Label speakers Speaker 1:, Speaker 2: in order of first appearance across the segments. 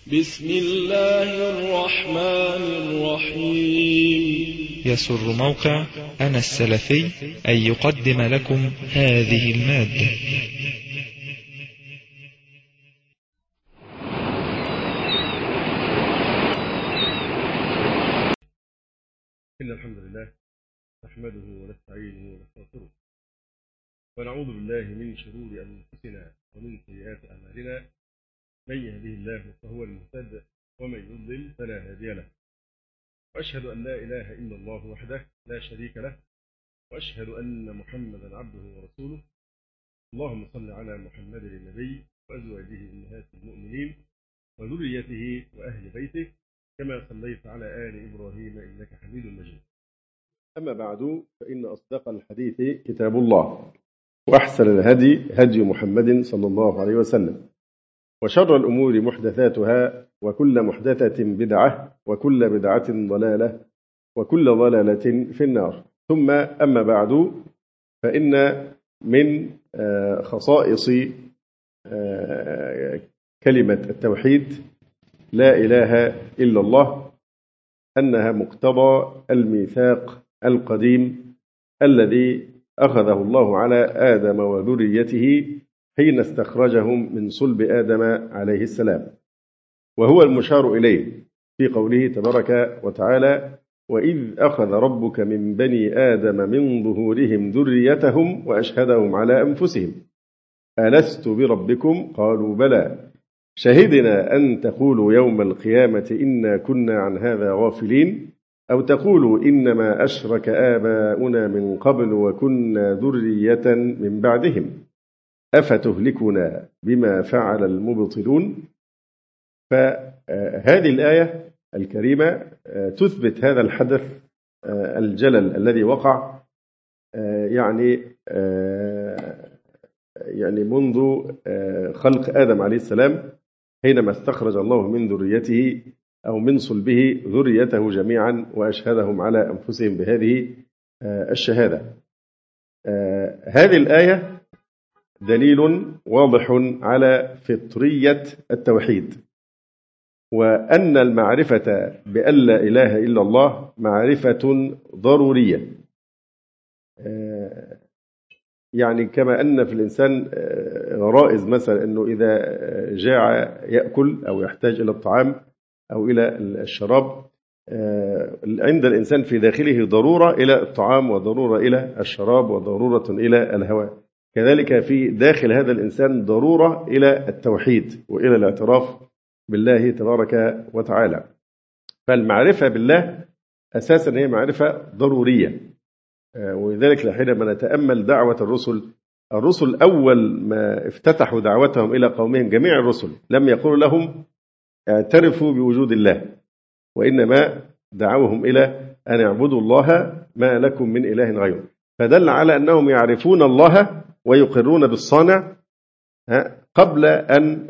Speaker 1: بسم الله الرحمن الرحيم.
Speaker 2: يسر موقع أنا السلفي أن يقدم لكم هذه المادة.
Speaker 3: إن الحمد لله نحمده ونستعينه ونستغفره ونعوذ بالله من شرور أنفسنا ومن سيئات أعمالنا، من يهده الله فهو المهتد ومن يضلل فلا هادي له، وأشهد أن لا إله إلا الله وحده لا شريك له، وأشهد أن محمدا عبده ورسوله. اللهم صل على محمد النبي وأزواجه أمهات المؤمنين وذريته وأهل بيته كما صليت على آل إبراهيم إنك حميد مجيد. أما بعد، فإن أصدق الحديث كتاب الله، وأحسن الهدي هدي محمد صلى الله عليه وسلم، وشر الأمور محدثاتها، وكل محدثة بدعة، وكل بدعة ضلالة، وكل ضلالة في النار. ثم أما بعد، فإن من خصائص كلمة التوحيد لا إله إلا الله أنها مقتضى الميثاق القديم الذي أخذه الله على آدم وذريته حين استخرجهم من صلب آدم عليه السلام، وهو المشار إليه في قوله تبارك وتعالى: وإذ أخذ ربك من بني آدم من ظهورهم ذريتهم وأشهدهم على أنفسهم ألست بربكم قالوا بلى شهدنا أن تقولوا يوم القيامة إنا كنا عن هذا غافلين أو تقولوا إنما أشرك آباؤنا من قبل وكنا ذرية من بعدهم أفتهلكنا بما فعل المبطلون. فهذه الآية الكريمة تثبت هذا الحدث الجلل الذي وقع يعني منذ خلق آدم عليه السلام، حينما استخرج الله من ذريته أو من صلبه ذريته جميعا وأشهدهم على أنفسهم بهذه الشهادة. هذه الآية دليل واضح على فطرية التوحيد، وأن المعرفة بأن لا إله إلا الله معرفة ضرورية. يعني كما أن في الإنسان غرائز، مثلا أنه إذا جاع يأكل أو يحتاج إلى الطعام أو إلى الشراب، عند الإنسان في داخله ضرورة إلى الطعام وضرورة إلى الشراب وضرورة إلى الهواء، كذلك في داخل هذا الإنسان ضرورة إلى التوحيد وإلى الاعتراف بالله تبارك وتعالى. فالمعرفة بالله أساسا هي معرفة ضرورية، ولذلك حينما نتأمل دعوة الرسل أول ما افتتحوا دعوتهم إلى قومهم، جميع الرسل لم يقولوا لهم اعترفوا بوجود الله، وإنما دعوهم إلى أن يعبدوا الله ما لكم من إله غيره، فدل على أنهم يعرفون الله ويقرون بالصانع قبل أن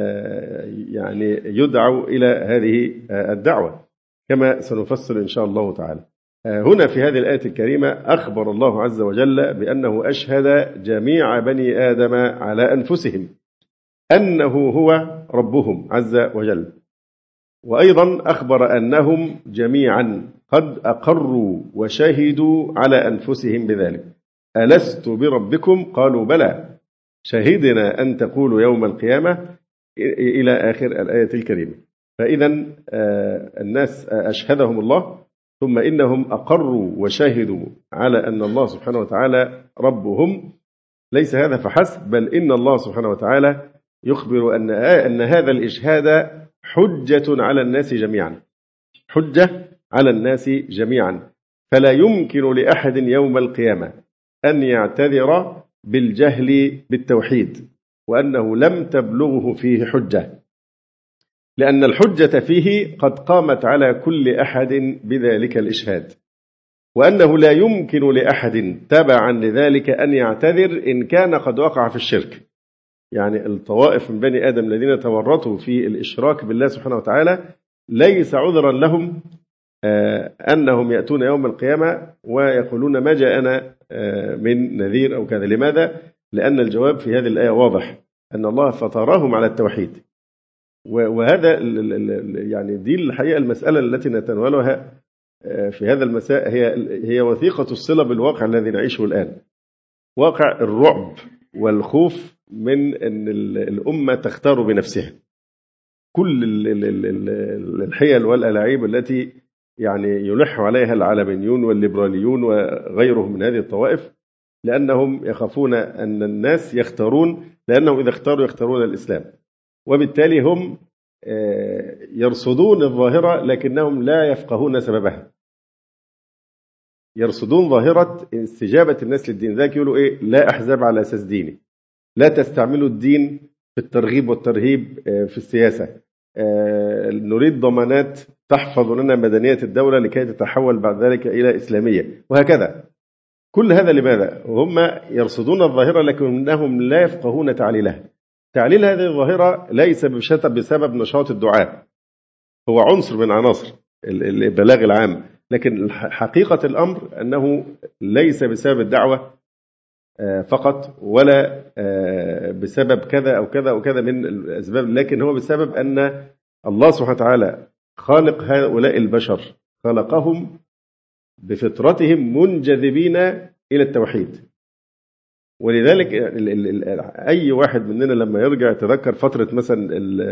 Speaker 3: يدعوا إلى هذه الدعوة، كما سنفصل إن شاء الله تعالى. هنا في هذه الآية الكريمة أخبر الله عز وجل بأنه أشهد جميع بني آدم على أنفسهم أنه هو ربهم عز وجل، وأيضا أخبر أنهم جميعا قد أقروا وشهدوا على أنفسهم بذلك. ألست بربكم قالوا بلى شهدنا أن تقولوا يوم القيامة إلى آخر الآية الكريمة. فإذا الناس أشهدهم الله، ثم إنهم أقروا وشهدوا على أن الله سبحانه وتعالى ربهم. ليس هذا فحسب، بل إن الله سبحانه وتعالى يخبر أن هذا الإشهاد حجة على الناس جميعا، حجة على الناس جميعا، فلا يمكن لأحد يوم القيامة أن يعتذر بالجهل بالتوحيد وأنه لم تبلغه فيه حجة، لأن الحجة فيه قد قامت على كل أحد بذلك الإشهاد، وأنه لا يمكن لأحد تبعا لذلك أن يعتذر إن كان قد وقع في الشرك. يعني الطوائف من بني آدم الذين تورطوا في الإشراك بالله سبحانه وتعالى ليس عذرا لهم أنهم يأتون يوم القيامة ويقولون ما جاءنا من نذير أو كذا. لماذا؟ لأن الجواب في هذه الآية واضح، أن الله فطرهم على التوحيد، وهذا يعني دي الحقيقة المسألة التي نتناولها في هذا المساء، هي وثيقة الصلة بالواقع الذي نعيشه الآن، واقع الرعب والخوف من أن الأمة تختار بنفسها. كل الحيل والألاعيب التي يعني يلح عليها العلمانيون والليبراليون وغيرهم من هذه الطوائف، لأنهم يخافون أن الناس يختارون، لأنهم إذا اختاروا يختارون الإسلام، وبالتالي هم يرصدون الظاهرة لكنهم لا يفقهون سببها. يرصدون ظاهرة استجابة الناس للدين، ذاك يقولوا إيه؟ لا أحزاب على أساس ديني، لا تستعملوا الدين في الترغيب والترهيب في السياسة، نريد ضمانات تحفظ لنا مدنية الدولة لكي تتحول بعد ذلك إلى إسلامية، وهكذا. كل هذا لماذا؟ هم يرصدون الظاهرة لكنهم لا يفقهون تعليلها. تعليل هذه الظاهرة ليس بسبب نشاط الدعاء، هو عنصر من عناصر البلاغ العام، لكن حقيقة الأمر أنه ليس بسبب الدعوة فقط، ولا بسبب كذا أو كذا أو كذا من الأسباب، لكن هو بسبب أن الله سبحانه وتعالى خالق هؤلاء البشر، خلقهم بفطرتهم منجذبين إلى التوحيد. ولذلك أي واحد مننا لما يرجع يتذكر فترة مثلا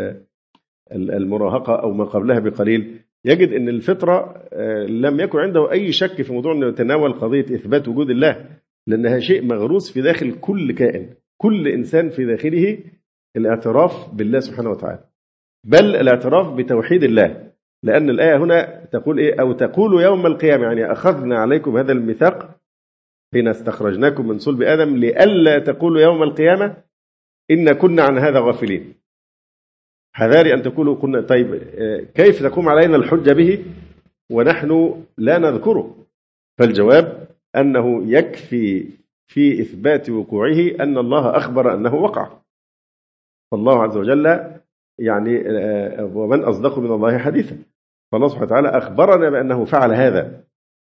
Speaker 3: المراهقة أو ما قبلها بقليل، يجد أن الفطرة لم يكن عنده أي شك في موضوع أنه يتناول قضية إثبات وجود الله، لأنها شيء مغروس في داخل كل كائن، كل إنسان في داخله الاعتراف بالله سبحانه وتعالى، بل الاعتراف بتوحيد الله. لأن الآية هنا تقول إيه؟ أو تقول يوم القيامة، يعني أخذنا عليكم هذا الميثاق حين استخرجناكم من صلب آدم لئلا تقولوا يوم القيامة إن كنا عن هذا غافلين. حذاري أن تقولوا كنا، طيب كيف تقوم علينا الحجة به ونحن لا نذكره؟ فالجواب أنه يكفي في إثبات وقوعه أن الله أخبر أنه وقع. فالله عز وجل يعني ومن أصدق من الله حديثا، فالله سبحانه وتعالى أخبرنا بأنه فعل هذا،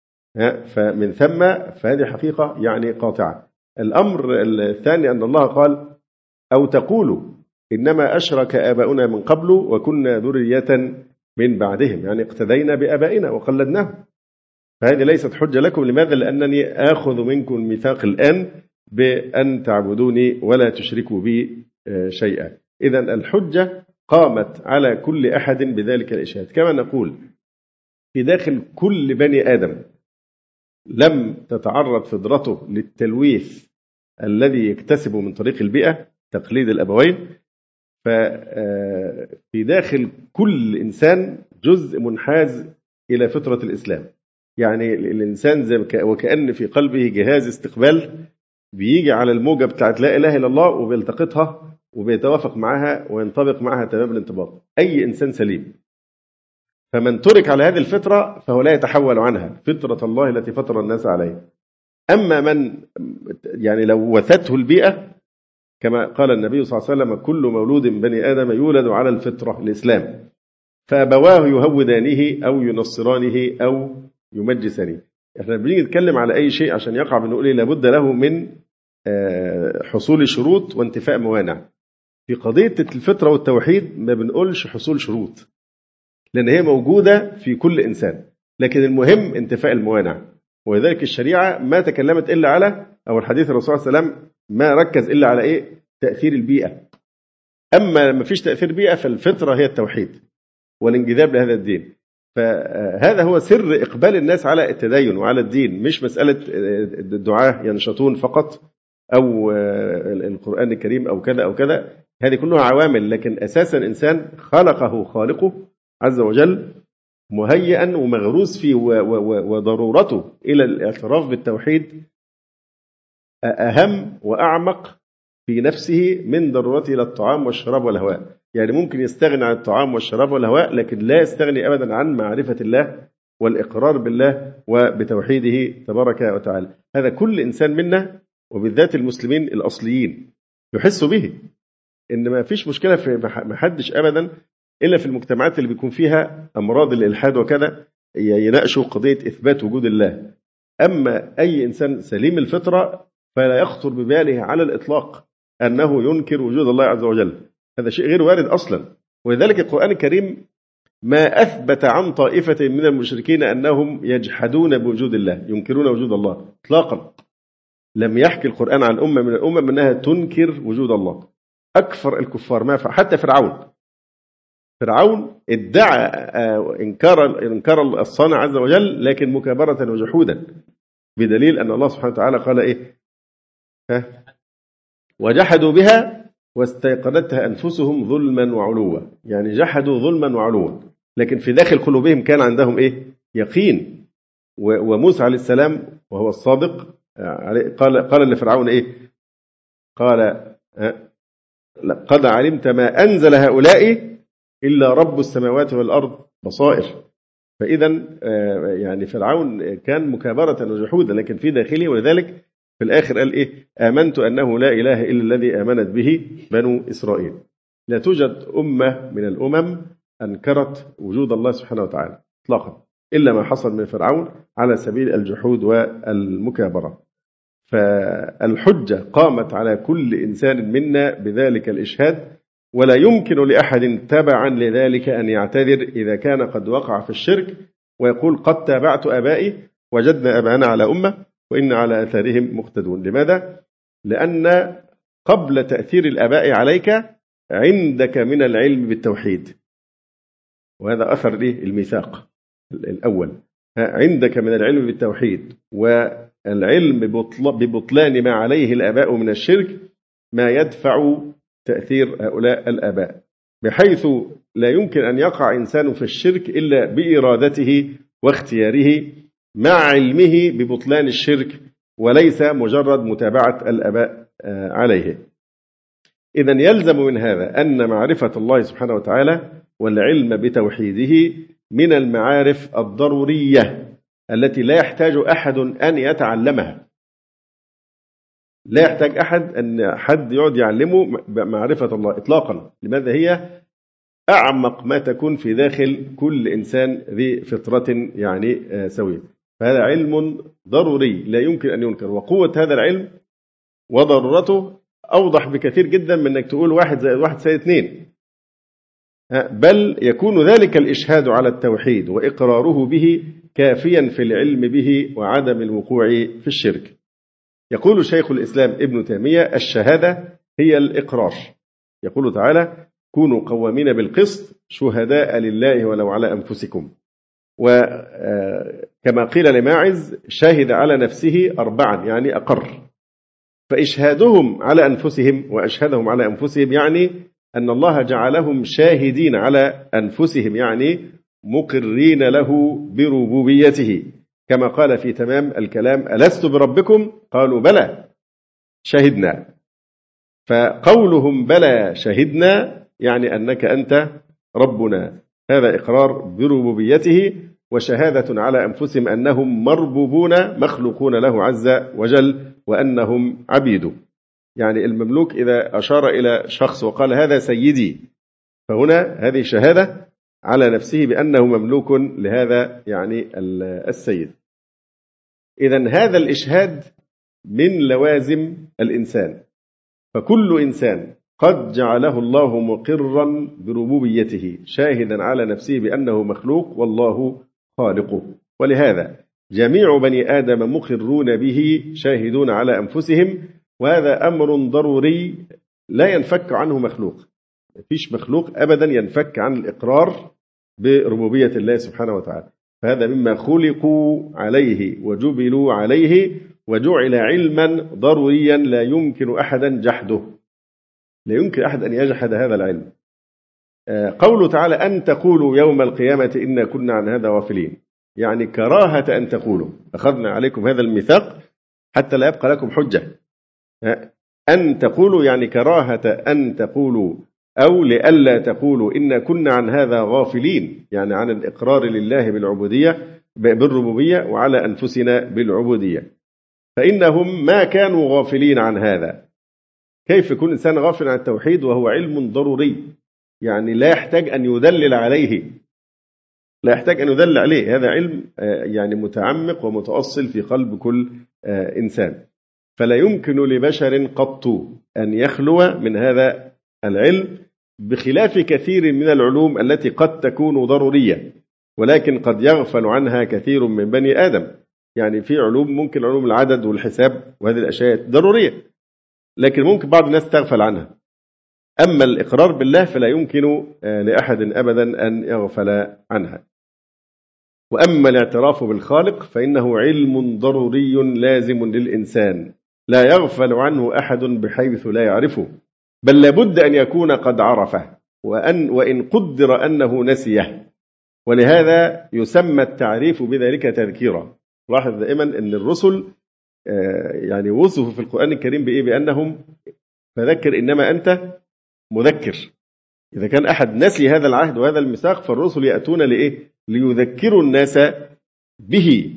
Speaker 3: فمن ثم فهذه حقيقة يعني قاطعة. الأمر الثاني أن الله قال أو تقولوا إنما أشرك آباؤنا من قبل وكنا ذرية من بعدهم، يعني اقتدينا بآبائنا وقلدناهم، فهذه ليست حجة لكم. لماذا؟ لأنني آخذ منكم الميثاق الآن بأن تعبدوني ولا تشركوا بي شيئا. إذن الحجة قامت على كل أحد بذلك الإشهاد. كما نقول في داخل كل بني آدم لم تتعرض فطرته للتلويث الذي يكتسبه من طريق البيئة، تقليد الأبوين، ففي داخل كل إنسان جزء منحاز إلى فطرة الإسلام. يعني الإنسان زي وكأن في قلبه جهاز استقبال بيجي على الموجة بتاعت لا إله إلا الله وبيلتقطها وبيتوافق معها وينطبق معها تمام الانطباق. أي إنسان سليم، فمن ترك على هذه الفطرة فهو لا يتحول عنها، فطرة الله التي فطر الناس عليها. أما من يعني لو وثته البيئة، كما قال النبي صلى الله عليه وسلم كل مولود من بني آدم يولد على الفطرة الإسلام، فأبواه يهودانه أو ينصرانه أو يمجسانه. احنا بنيجي نتكلم على أي شيء عشان يقع بنقول إيه؟ لابد له من حصول شروط وانتفاء موانع. في قضية الفطرة والتوحيد ما بنقولش حصول شروط، لأن هي موجودة في كل إنسان، لكن المهم انتفاء الموانع. ولذلك الشريعة ما تكلمت إلا على، أو الحديث الرسول صلى الله عليه وسلم ما ركز إلا على إيه؟ تأثير البيئة. أما ما فيش تأثير بيئة فالفطرة هي التوحيد والانجذاب لهذا الدين. فهذا هو سر إقبال الناس على التدين وعلى الدين، مش مسألة الدعاة ينشطون فقط أو القرآن الكريم أو كذا أو كذا، هذه كلها عوامل، لكن أساسا إنسان خلقه خالقه عز وجل مهيئا ومغروس فيه، وضرورته إلى الاعتراف بالتوحيد أهم وأعمق في نفسه من ضرورته إلى الطعام والشراب والهواء. يعني ممكن يستغني عن الطعام والشراب والهواء، لكن لا يستغني أبدا عن معرفة الله والإقرار بالله وبتوحيده تبارك وتعالى. هذا كل إنسان منا وبالذات المسلمين الأصليين يحس به، إن ما فيش مشكلة في محدش أبدا إلا في المجتمعات اللي بيكون فيها أمراض الإلحاد وكذا يناقشوا قضية إثبات وجود الله. أما أي إنسان سليم الفطرة فلا يخطر بباله على الإطلاق أنه ينكر وجود الله عز وجل، هذا شيء غير وارد أصلا. ولذلك القرآن الكريم ما أثبت عن طائفة من المشركين أنهم يجحدون بوجود الله، ينكرون وجود الله إطلاقا. لم يحكي القرآن عن أمة من الأمم أنها تنكر وجود الله. أكثر الكفار ما حتى فرعون ادعى إنكار الصانع عز وجل، لكن مكابرة وجحودا، بدليل أن الله سبحانه وتعالى قال إيه؟ وجحدوا بها واستيقنتها أنفسهم ظلما وعلوا. يعني جحدوا ظلما وعلوا، لكن في داخل قلوبهم كان عندهم إيه؟ يقين. وموسى عليه السلام وهو الصادق قال لفرعون إيه؟ قال قد علمت ما أنزل هؤلاء إلا رب السماوات والأرض بصائر. فإذا يعني فرعون كان مكابرة وجحودا، لكن في داخله. ولذلك في الآخر قال إيه؟ آمنت أنه لا إله إلا الذي آمنت به بنو إسرائيل. لا توجد أمة من الأمم أنكرت وجود الله سبحانه وتعالى إطلاقا، إلا ما حصل من فرعون على سبيل الجحود والمكابرة. فالحجة قامت على كل إنسان منا بذلك الإشهاد، ولا يمكن لأحد تبعا لذلك أن يعتذر إذا كان قد وقع في الشرك ويقول قد تابعت آبائي وجدنا أبانا على أمة وإن على أثارهم مقتدون. لماذا؟ لأن قبل تأثير الآباء عليك عندك من العلم بالتوحيد، وهذا أثر الميثاق الأول. عندك من العلم بالتوحيد والعلم ببطلان ما عليه الآباء من الشرك، ما يدفع تأثير هؤلاء الآباء، بحيث لا يمكن أن يقع إنسان في الشرك إلا بإرادته واختياره مع علمه ببطلان الشرك، وليس مجرد متابعة الآباء عليه. إذن يلزم من هذا أن معرفة الله سبحانه وتعالى والعلم بتوحيده من المعارف الضرورية التي لا يحتاج أحد أن يتعلمها. لا يحتاج أحد أن حد يقعد يعلمه معرفة الله إطلاقا. لماذا؟ هي أعمق ما تكون في داخل كل إنسان ذي فطرة يعني سوية. فهذا علم ضروري لا يمكن أن ينكر، وقوة هذا العلم وضرورته أوضح بكثير جدا من أنك تقول 1+1=2، بل يكون ذلك الإشهاد على التوحيد وإقراره به كافيا في العلم به وعدم الوقوع في الشرك. يقول شيخ الإسلام ابن تيمية الشهادة هي الإقرار. يقول تعالى كونوا قوامين بالقسط شهداء لله ولو على أنفسكم. وكما قيل لماعز شهد على نفسه 4 يعني أقر. فإشهادهم على أنفسهم وأشهدهم على أنفسهم يعني أن الله جعلهم شاهدين على أنفسهم، يعني مقرين له بربوبيته، كما قال في تمام الكلام ألست بربكم قالوا بلى شهدنا. فقولهم بلى شهدنا يعني أنك أنت ربنا، هذا إقرار بربوبيته وشهادة على أنفسهم أنهم مربوبون مخلوقون له عز وجل وأنهم عبيد. يعني المملوك إذا أشار إلى شخص وقال هذا سيدي، فهنا هذه شهادة على نفسه بأنه مملوك لهذا يعني السيد. إذن هذا الإشهاد من لوازم الإنسان، فكل إنسان قد جعله الله مقرا بربوبيته شاهدا على نفسه بأنه مخلوق والله خالقه. ولهذا جميع بني آدم مقرون به شاهدون على أنفسهم، وهذا أمر ضروري لا ينفك عنه مخلوق. مفيش مخلوق أبدا ينفك عن الإقرار بربوبية الله سبحانه وتعالى. فهذا مما خلقوا عليه وجبلوا عليه وجعل علما ضروريا لا يمكن أحدا جحده، لا يمكن أحد أن يجحد هذا العلم. قوله تعالى أن تقولوا يوم القيامة إنا كنا عن هذا غافلين، يعني كراهة أن تقولوا أخذنا عليكم هذا الميثاق حتى لا يبقى لكم حجة. أن تقولوا يعني كراهة أن تقولوا أو لألا تقولوا إنا كنا عن هذا غافلين، يعني عن الإقرار لله بالربوبية وعلى أنفسنا بالعبودية. فإنهم ما كانوا غافلين عن هذا. كيف يكون إنسان غافل عن التوحيد وهو علم ضروري؟ يعني لا يحتاج أن يدلل عليه، لا يحتاج أن يدلل عليه. هذا علم يعني متعمق ومتأصل في قلب كل إنسان. فلا يمكن لبشر قط أن يخلو من هذا العلم، بخلاف كثير من العلوم التي قد تكون ضرورية ولكن قد يغفل عنها كثير من بني آدم. يعني في علوم ممكن علوم العدد والحساب وهذه الأشياء ضرورية لكن ممكن بعض الناس تغفل عنها. أما الإقرار بالله فلا يمكن لأحد أبدا أن يغفل عنها. وأما الاعتراف بالخالق فإنه علم ضروري لازم للإنسان لا يغفل عنه أحد بحيث لا يعرفه، بل لابد أن يكون قد عرفه وإن قدر أنه نسيه، ولهذا يسمى التعريف بذلك تذكيرا. لاحظ دائما أن الرسل يعني وصفوا في القرآن الكريم بإيه؟ بأنهم فذكر إنما أنت مذكر. إذا كان أحد نسي هذا العهد وهذا الميثاق فالرسل يأتون لإيه؟ ليذكروا الناس به.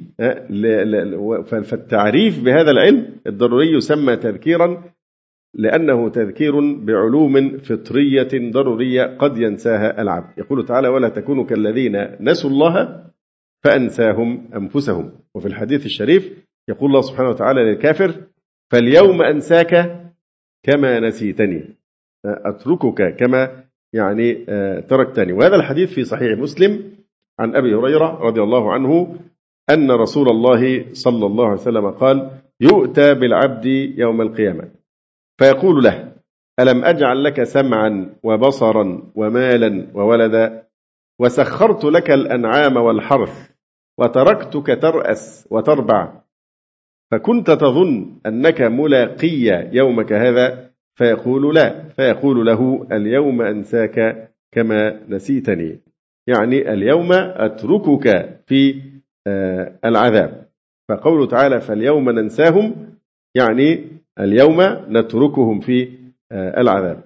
Speaker 3: فالتعريف بهذا العلم الضروري يسمى تذكيرا لأنه تذكير بعلوم فطرية ضرورية قد ينساها العبد. يقول تعالى: ولا تكونوا كالذين نسوا الله فأنساهم أنفسهم. وفي الحديث الشريف يقول الله سبحانه وتعالى للكافر: فاليوم أنساك كما نسيتني، أتركك كما يعني تركتني. وهذا الحديث في صحيح مسلم عن أبي هريرة رضي الله عنه أن رسول الله صلى الله عليه وسلم قال: يؤتى بالعبد يوم القيامة فيقول له: ألم أجعل لك سمعا وبصرا ومالا وولدا وسخرت لك الأنعام والحرث وتركتك ترأس وتربع فكنت تظن أنك ملاقي يومك هذا؟ فيقول: لا. فيقول له: اليوم أنساك كما نسيتني، يعني اليوم أتركك في العذاب. فقوله تعالى: فاليوم ننساهم، يعني اليوم نتركهم في العذاب.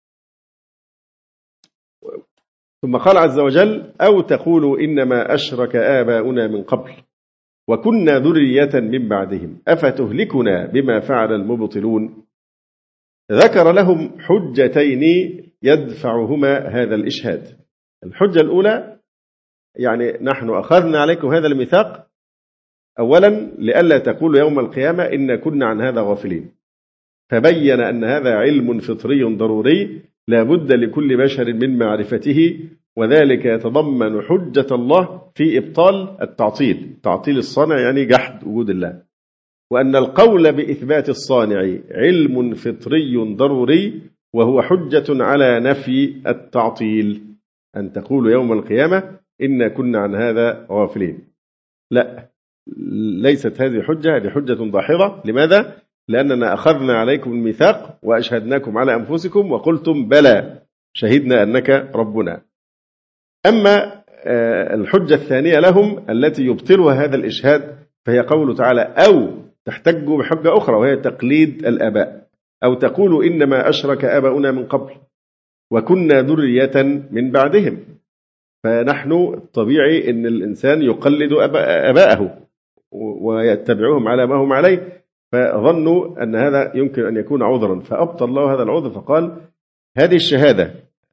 Speaker 3: ثم قال عز وجل: أو تقولوا إنما أشرك آباؤنا من قبل وكنا ذرية من بعدهم أفتهلكنا بما فعل المبطلون. ذكر لهم حجتين يدفعهما هذا الإشهاد. الحجة الأولى: يعني نحن أخذنا عليكم هذا الميثاق أولا لئلا تقولوا يوم القيامة إن كنا عن هذا غافلين، فبين أن هذا علم فطري ضروري لا بد لكل بشر من معرفته، وذلك يتضمن حجة الله في إبطال التعطيل، تعطيل الصانع يعني جحد وجود الله، وأن القول بإثبات الصانع علم فطري ضروري وهو حجة على نفي التعطيل. أن تقولوا يوم القيامة إن كنا عن هذا غافلين، لا، ليست هذه حجة، هذه حجة ضاحضة. لماذا؟ لأننا أخذنا عليكم الميثاق وأشهدناكم على أنفسكم وقلتم بلى شهدنا أنك ربنا. أما الحجة الثانية لهم التي يبطلها هذا الإشهاد فهي قوله تعالى: أو تحتجوا بحجة أخرى وهي تقليد الآباء، أو تقولوا إنما أشرك آباؤنا من قبل وكنا ذرية من بعدهم. فنحن طبيعي أن الإنسان يقلد آباءه ويتبعهم على ما هم عليه، فظنوا أن هذا يمكن أن يكون عذرا، فأبطل الله هذا العذر فقال: هذه الشهادة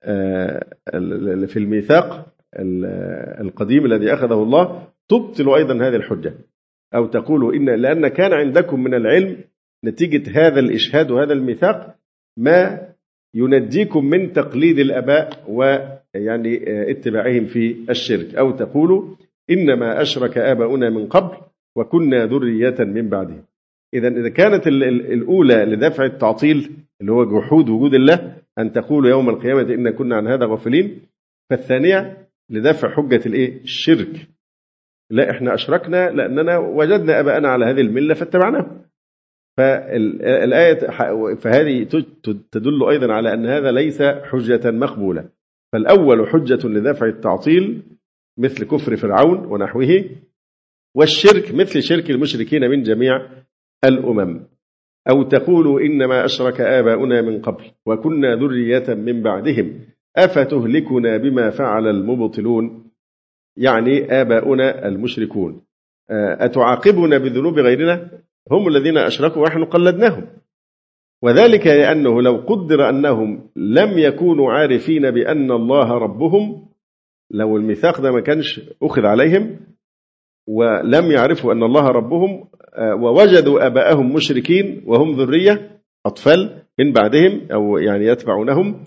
Speaker 3: في الميثاق القديم الذي أخذه الله تبطل أيضا هذه الحجة. أو تقولوا إن لأن كان عندكم من العلم نتيجة هذا الإشهاد وهذا الميثاق ما ينجيكم من تقليد الآباء ويعني اتباعهم في الشرك. أو تقولوا إنما أشرك آباؤنا من قبل وكنا ذرية من بعدهم. إذا كانت الأولى لدفع التعطيل اللي هو جحود وجود الله أن تقولوا يوم القيامة إن كنا عن هذا غافلين، فالثانية لدفع حجة الشرك، لا إحنا أشركنا لأننا وجدنا آباءنا على هذه الملة فاتبعناه. فالآية فهذه تدل أيضا على أن هذا ليس حجة مقبولة. فالأول حجة لدفع التعطيل مثل كفر فرعون ونحوه، والشرك مثل شرك المشركين من جميع الأمم. أو تقولوا إنما أشرك آباؤنا من قبل وكنا ذرية من بعدهم أفتهلكنا بما فعل المبطلون، يعني آباؤنا المشركون. أتعاقبنا بذنوب غيرنا؟ هم الذين أشركوا ونحن قلدناهم. وذلك لأنه لو قدر أنهم لم يكونوا عارفين بأن الله ربهم، لو الميثاق ده ما كانش أخذ عليهم ولم يعرفوا أن الله ربهم ووجدوا آباءهم مشركين وهم ذرية أطفال من بعدهم أو يعني يتبعونهم،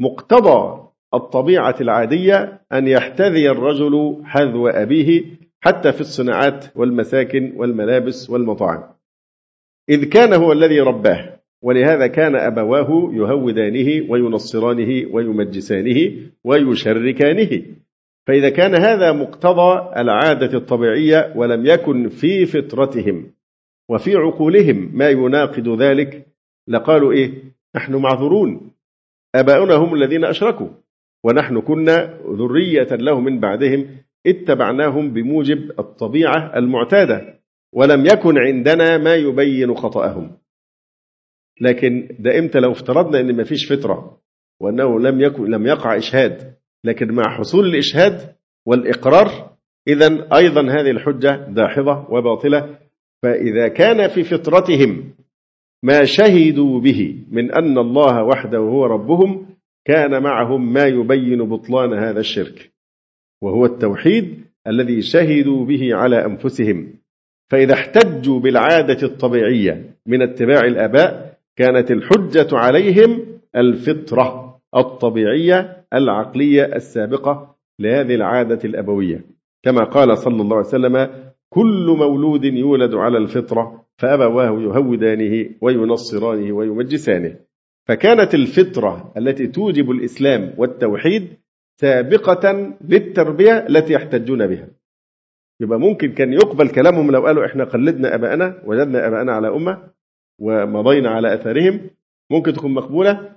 Speaker 3: مقتضى الطبيعة العادية أن يحتذي الرجل حذو أبيه حتى في الصناعات والمساكن والملابس والمطاعم، إذ كان هو الذي رباه، ولهذا كان أبواه يهودانه وينصرانه ويمجسانه ويشركانه. فإذا كان هذا مقتضى العادة الطبيعية ولم يكن في فطرتهم وفي عقولهم ما يناقض ذلك لقالوا إيه؟ نحن معذورون، آباؤنا هم الذين أشركوا ونحن كنا ذرية له من بعدهم اتبعناهم بموجب الطبيعة المعتادة ولم يكن عندنا ما يبين خطأهم. لكن ده إمتى؟ لو افترضنا أن ما فيش فطرة وأنه لم يقع إشهاد، لكن مع حصول الإشهاد والإقرار إذن أيضا هذه الحجة داحضة وباطلة. فإذا كان في فطرتهم ما شهدوا به من أن الله وحده هو ربهم كان معهم ما يبين بطلان هذا الشرك، وهو التوحيد الذي شهدوا به على أنفسهم. فإذا احتجوا بالعادة الطبيعية من اتباع الآباء كانت الحجة عليهم الفطرة الطبيعية العقلية السابقة لهذه العادة الأبوية، كما قال صلى الله عليه وسلم: كل مولود يولد على الفطرة فأبواه يهودانه وينصرانه ويمجسانه. فكانت الفطرة التي توجب الإسلام والتوحيد سابقة للتربية التي يحتجون بها. يبقى ممكن كان يقبل كلامهم لو قالوا إحنا قلدنا أباءنا وجدنا أباءنا على أمة ومضينا على أثارهم، ممكن تكون مقبولة،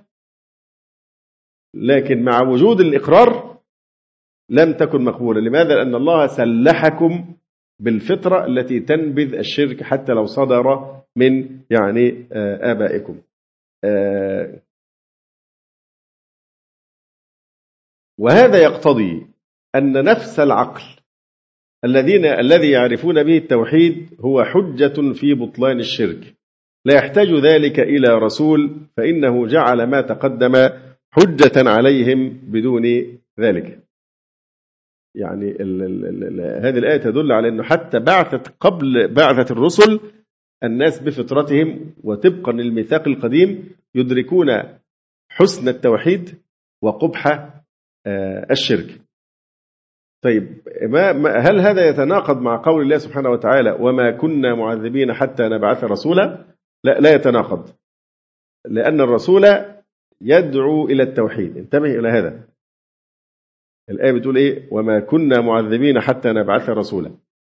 Speaker 3: لكن مع وجود الإقرار لم تكن مقبولة. لماذا؟ لأن الله سلحكم بالفطرة التي تنبذ الشرك حتى لو صدر من آبائكم. وهذا يقتضي أن نفس العقل الذي يعرفون به التوحيد هو حجة في بطلان الشرك، لا يحتاج ذلك إلى رسول، فإنه جعل ما تقدم حجة عليهم بدون ذلك. هذه الآية تدل على أنه حتى قبل بعثة الرسل الناس بفطرتهم وطبقا للميثاق القديم يدركون حسن التوحيد وقبح الشرك. طيب هل هذا يتناقض مع قول الله سبحانه وتعالى: وما كنا معذبين حتى نبعث رسولا؟ لا يتناقض، لأن الرسول يدعو إلى التوحيد. انتبه إلى هذا، الآية بتقول إيه؟ وما كنا معذبين حتى نبعث رسولا.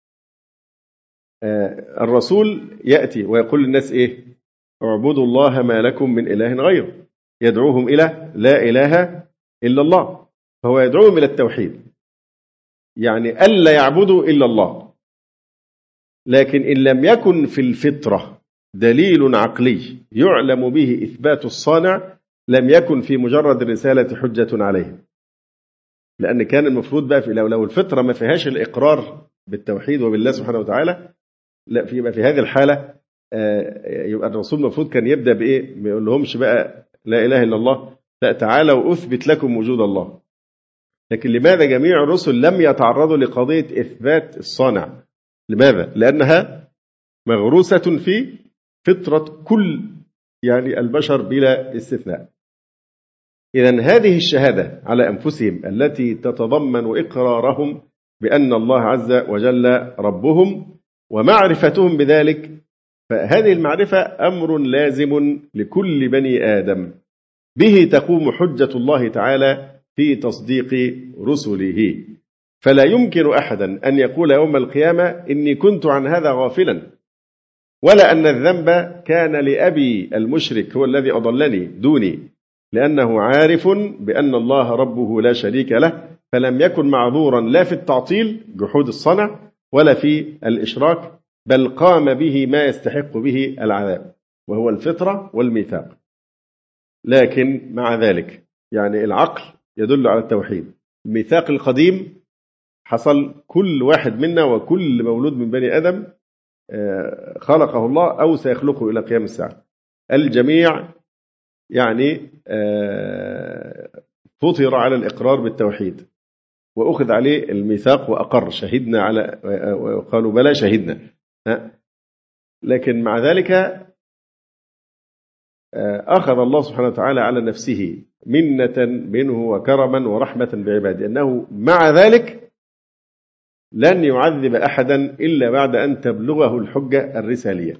Speaker 3: الرسول يأتي ويقول للناس إيه؟ اعبدوا الله ما لكم من إله غيره، يدعوهم إلى لا إله إلا الله، فهو يدعوهم إلى التوحيد، يعني ألا يعبدوا إلا الله. لكن إن لم يكن في الفطرة دليل عقلي يعلم به إثبات الصانع لم يكن في مجرد الرسالة حجة عليه، لأن كان المفروض بقى لو الفطرة ما فيهاش الإقرار بالتوحيد وبالله سبحانه وتعالى، لا في هذه الحالة يبقى الرسول المفروض كان يبدأ بإيه؟ ما يقول لهمش بقى لا إله إلا الله، لا تعالوا أثبت لكم وجود الله. لكن لماذا جميع الرسل لم يتعرضوا لقضية إثبات الصانع؟ لماذا؟ لأنها مغروسة في فطرة كل البشر بلا استثناء. إذن هذه الشهادة على أنفسهم التي تتضمن إقرارهم بأن الله عز وجل ربهم ومعرفتهم بذلك، فهذه المعرفة أمر لازم لكل بني آدم، به تقوم حجة الله تعالى في تصديق رسله. فلا يمكن أحدا أن يقول يوم القيامة إني كنت عن هذا غافلا، ولا أن الذنب كان لأبي المشرك هو الذي أضلني دوني، لأنه عارف بأن الله ربه لا شريك له، فلم يكن معذورا لا في التعطيل جحود الصنع ولا في الإشراك، بل قام به ما يستحق به العذاب، وهو الفطرة والميثاق. لكن مع ذلك العقل يدل على التوحيد. الميثاق القديم حصل كل واحد منا وكل مولود من بني آدم خلقه الله أو سيخلقه إلى قيام الساعة، الجميع فطر على الإقرار بالتوحيد وأخذ عليه الميثاق وأقر، شهدنا على وقالوا بلى شهدنا. لكن مع ذلك أخذ الله سبحانه وتعالى على نفسه منة منه وكرما ورحمة بعباده أنه مع ذلك لن يعذب أحدا إلا بعد أن تبلغه الحجة الرسالية.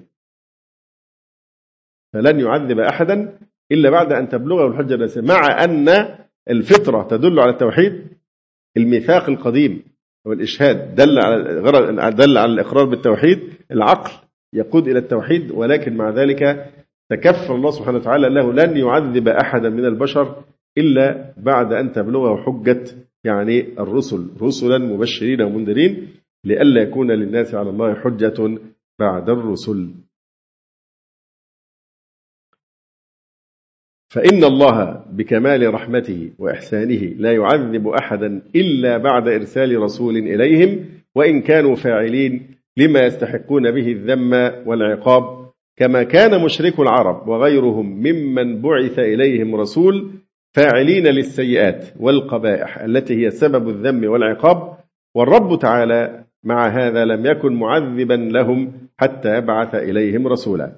Speaker 3: فلن يعذب أحدا إلا بعد أن تبلغه الحجة الرسالية، مع أن الفطرة تدل على التوحيد. الميثاق القديم والإشهاد دل على الإقرار بالتوحيد، العقل يقود إلى التوحيد، ولكن مع ذلك تكفل الله سبحانه وتعالى أنه لن يعذب أحدا من البشر إلا بعد أن تبلغه حجة يعني الرسل، رسلا مبشرين ومنذرين لئلا يكون للناس على الله حجة بعد الرسل. فإن الله بكمال رحمته وإحسانه لا يعذب أحدا إلا بعد إرسال رسول إليهم وإن كانوا فاعلين لما يستحقون به الذم والعقاب، كما كان مشرك العرب وغيرهم ممن بعث إليهم رسول فاعلين للسيئات والقبائح التي هي سبب الذم والعقاب، والرب تعالى مع هذا لم يكن معذبا لهم حتى يبعث إليهم رسولا.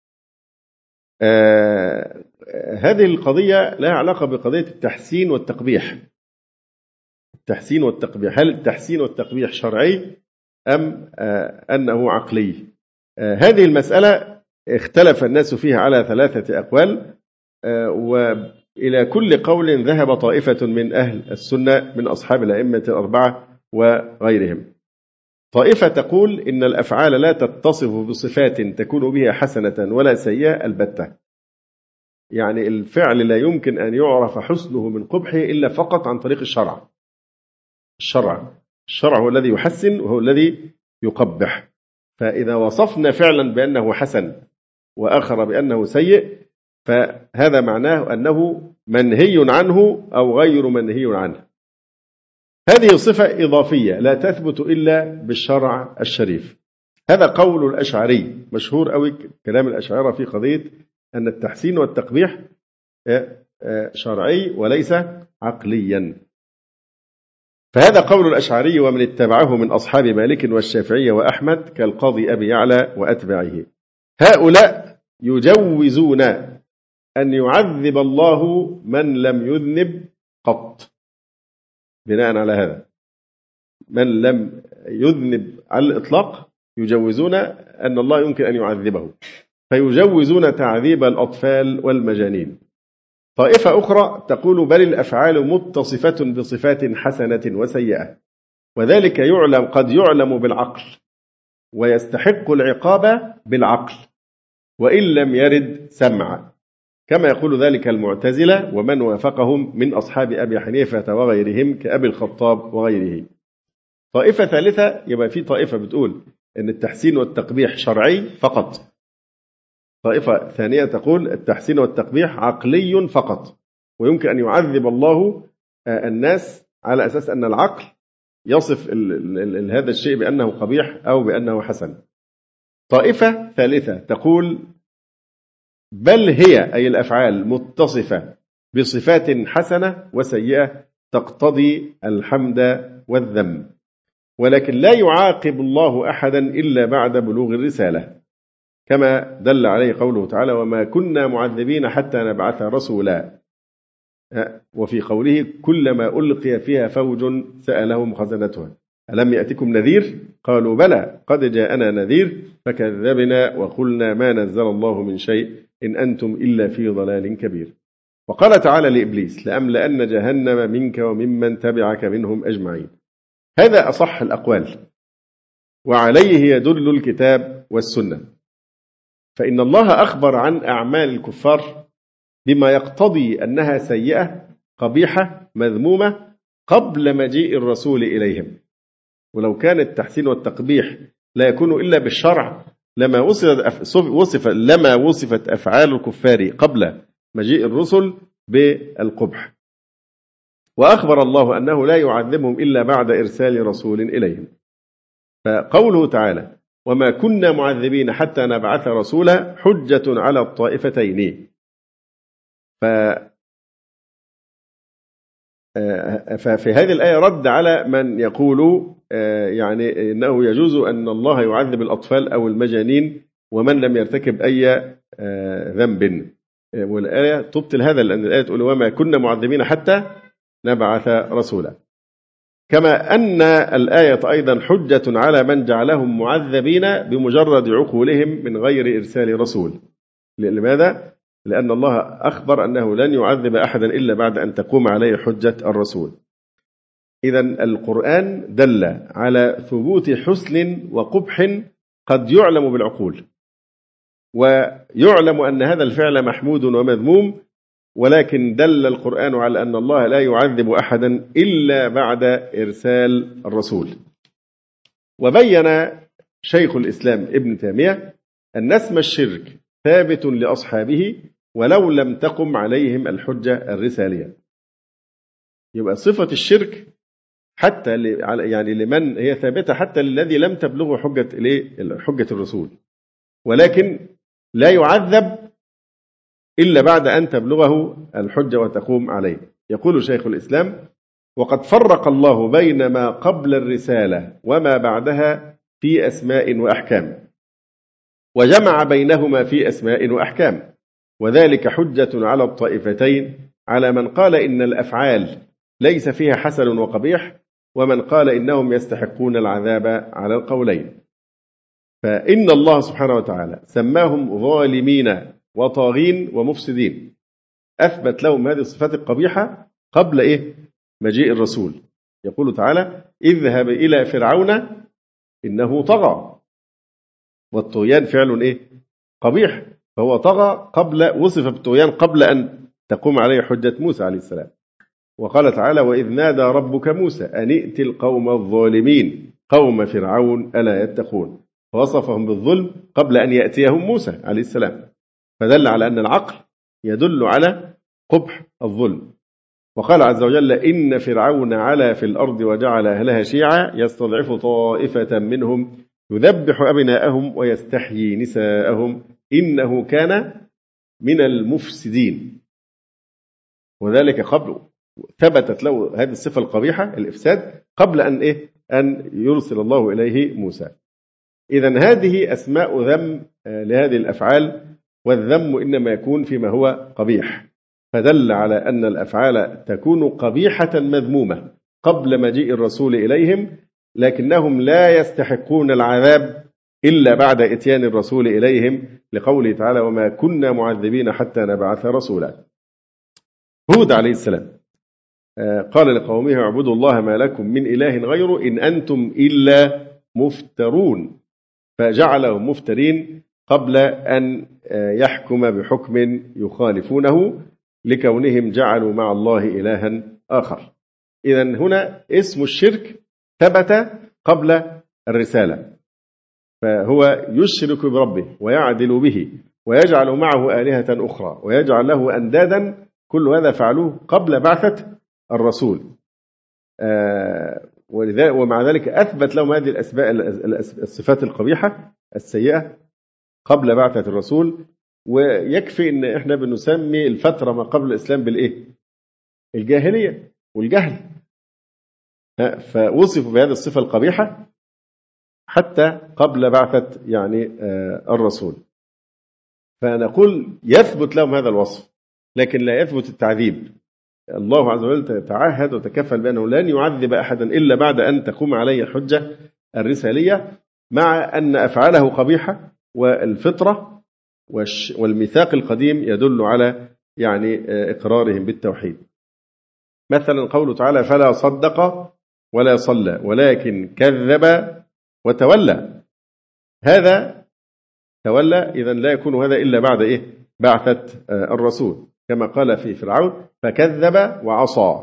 Speaker 3: هذه القضية لها علاقة بقضية التحسين والتقبيح. التحسين والتقبيح، هل التحسين والتقبيح شرعي أم أنه عقلي؟ هذه المسألة اختلف الناس فيها على 3 أقوال، وإلى كل قول ذهب طائفة من أهل السنة من أصحاب الأئمة ال4 وغيرهم. طائفة تقول إن الأفعال لا تتصف بصفات تكون بها حسنة ولا سيئة البتة، يعني الفعل لا يمكن أن يعرف حسنه من قبحه إلا فقط عن طريق الشرع. الشرع هو الذي يحسن وهو الذي يقبح. فإذا وصفنا فعلا بأنه حسن وآخر بأنه سيء فهذا معناه أنه منهي عنه أو غير منهي عنه. هذه صفة إضافية لا تثبت إلا بالشرع الشريف. هذا قول الأشعري، مشهور أوي كلام الأشاعرة في قضية أن التحسين والتقبيح شرعي وليس عقليا. فهذا قول الأشعري ومن اتبعه من أصحاب مالك والشافعية وأحمد كالقاضي أبي يعلى وأتباعه. هؤلاء يجوزون أن يعذب الله من لم يذنب قط. بناء على هذا من لم يذنب على الإطلاق يجوزون أن الله يمكن أن يعذبه، فيجوزون تعذيب الأطفال والمجانين. طائفة أخرى تقول بل الأفعال متصفة بصفات حسنة وسيئة، وذلك قد يعلم بالعقل ويستحق العقاب بالعقل وإن لم يرد سمع، كما يقول ذلك المعتزلة ومن وافقهم من أصحاب أبي حنيفة وغيرهم كأبي الخطاب وغيره. طائفة ثالثة، يبقى في طائفة بتقول أن التحسين والتقبيح شرعي فقط، طائفة ثانية تقول التحسين والتقبيح عقلي فقط، ويمكن أن يعذب الله الناس على أساس أن العقل يصف هذا الشيء بأنه قبيح أو بأنه حسن. طائفة ثالثة تقول بل هي أي الأفعال متصفة بصفات حسنة وسيئة تقتضي الحمد والذم، ولكن لا يعاقب الله أحدا إلا بعد بلوغ الرسالة، كما دل عليه قوله تعالى وما كنا معذبين حتى نبعث رسولا، وفي قوله كلما ألقي فيها فوج سألهم خزنتها ألم يأتكم نذير قالوا بلى قد جاءنا نذير فكذبنا وقلنا ما نزل الله من شيء إن أنتم إلا في ضلال كبير. وقال تعالى لإبليس لأملأن جهنم منك وممن تبعك منهم أجمعين. هذا أصح الأقوال وعليه يدل الكتاب والسنة، فإن الله أخبر عن أعمال الكفار بما يقتضي أنها سيئة قبيحة مذمومة قبل مجيء الرسول إليهم، ولو كان التحسين والتقبيح لا يكون إلا بالشرع لما وصفت أفعال الكفار قبل مجيء الرسل بالقبح. وأخبر الله أنه لا يعذبهم إلا بعد إرسال رسول إليهم. فقوله تعالى وما كنا معذبين حتى نبعث رسولا حجة على الطائفتين. ففي هذه الآية رد على من يقول يعني إنه يجوز أن الله يعذب الأطفال أو المجانين ومن لم يرتكب أي ذنب. والآية تبطل هذا، لأن الآية تقول وما كنا معذبين حتى نبعث رسولا. كما أن الآية أيضا حجة على من جعلهم معذبين بمجرد عقولهم من غير إرسال رسول. لماذا؟ لأن الله أخبر أنه لن يعذب أحدا إلا بعد أن تقوم عليه حجة الرسول. إذن القرآن دل على ثبوت حسن وقبح قد يعلم بالعقول، ويعلم أن هذا الفعل محمود ومذموم، ولكن دل القرآن على أن الله لا يعذب أحدا إلا بعد إرسال الرسول. وبين شيخ الإسلام ابن تيمية أن اسم الشرك ثابت لأصحابه ولو لم تقم عليهم الحجة الرسالية. يبقى صفة الشرك حتى يعني لمن هي ثابتة حتى للذي لم تبلغه حجة الرسول، ولكن لا يعذب إلا بعد أن تبلغه الحجة وتقوم عليه. يقول شيخ الإسلام: وقد فرق الله بين ما قبل الرسالة وما بعدها في أسماء وأحكام، وجمع بينهما في أسماء وأحكام، وذلك حجة على الطائفتين، على من قال إن الأفعال ليس فيها حسن وقبيح، ومن قال إنهم يستحقون العذاب، على القولين. فإن الله سبحانه وتعالى سماهم ظالمين وطاغين ومفسدين، أثبت لهم هذه الصفات القبيحة قبل مجيء الرسول. يقول تعالى: اذهب إلى فرعون إنه طغى. والطغيان فعل قبيح، فهو طغى وصف بالطغيان قبل أن تقوم عليه حجة موسى عليه السلام. وقال تعالى: وإذ نادى ربك موسى أن ائت القوم الظالمين قوم فرعون ألا يتقون. فوصفهم بالظلم قبل أن يأتيهم موسى عليه السلام، فدل على أن العقل يدل على قبح الظلم. وقال عز وجل: إن فرعون علا في الأرض وجعل أهلها شيعا يستضعف طائفة منهم يذبح أبناءهم ويستحيي نساءهم إنه كان من المفسدين. وذلك قبل ثبتت له هذه الصفة القبيحة الإفساد قبل أن يرسل الله إليه موسى. إذن هذه أسماء ذم لهذه الأفعال، والذم إنما يكون فيما هو قبيح، فدل على أن الأفعال تكون قبيحة مذمومة قبل مجيء الرسول إليهم، لكنهم لا يستحقون العذاب إلا بعد إتيان الرسول إليهم، لقوله تعالى: وما كنا معذبين حتى نبعث رسولا. هود عليه السلام قال لقومه: اعبدوا الله ما لكم من إله غيره إن أنتم إلا مفترون، فجعلهم مفترين قبل أن يحكم بحكم يخالفونه، لكونهم جعلوا مع الله إلها آخر. إذن هنا اسم الشرك ثبت قبل الرسالة، فهو يشرك بربه ويعدل به ويجعل معه آلهة أخرى ويجعل له أندادا، كل هذا فعلوه قبل بعثة الرسول. ومع ذلك أثبت لهم هذه الصفات القبيحة السيئة قبل بعثة الرسول. ويكفي إن إحنا بنسمي الفترة ما قبل الإسلام الجاهلية والجهل، فوصفوا بهذه الصفة القبيحة حتى قبل بعثة الرسول. فنقول يثبت لهم هذا الوصف، لكن لا يثبت التعذيب. الله عز وجل تعهد وتكفل بأنه لن يعذب أحدا إلا بعد أن تقوم عليه الحجة الرسالية، مع أن أفعاله قبيحة، والفطرة والميثاق القديم يدل على إقرارهم بالتوحيد. مثلا قوله تعالى: فلا صدق ولا صلى ولكن كذب وتولى. هذا تولى، إذن لا يكون هذا إلا بعد بعثة الرسول، كما قال في فرعون: فكذب وعصى.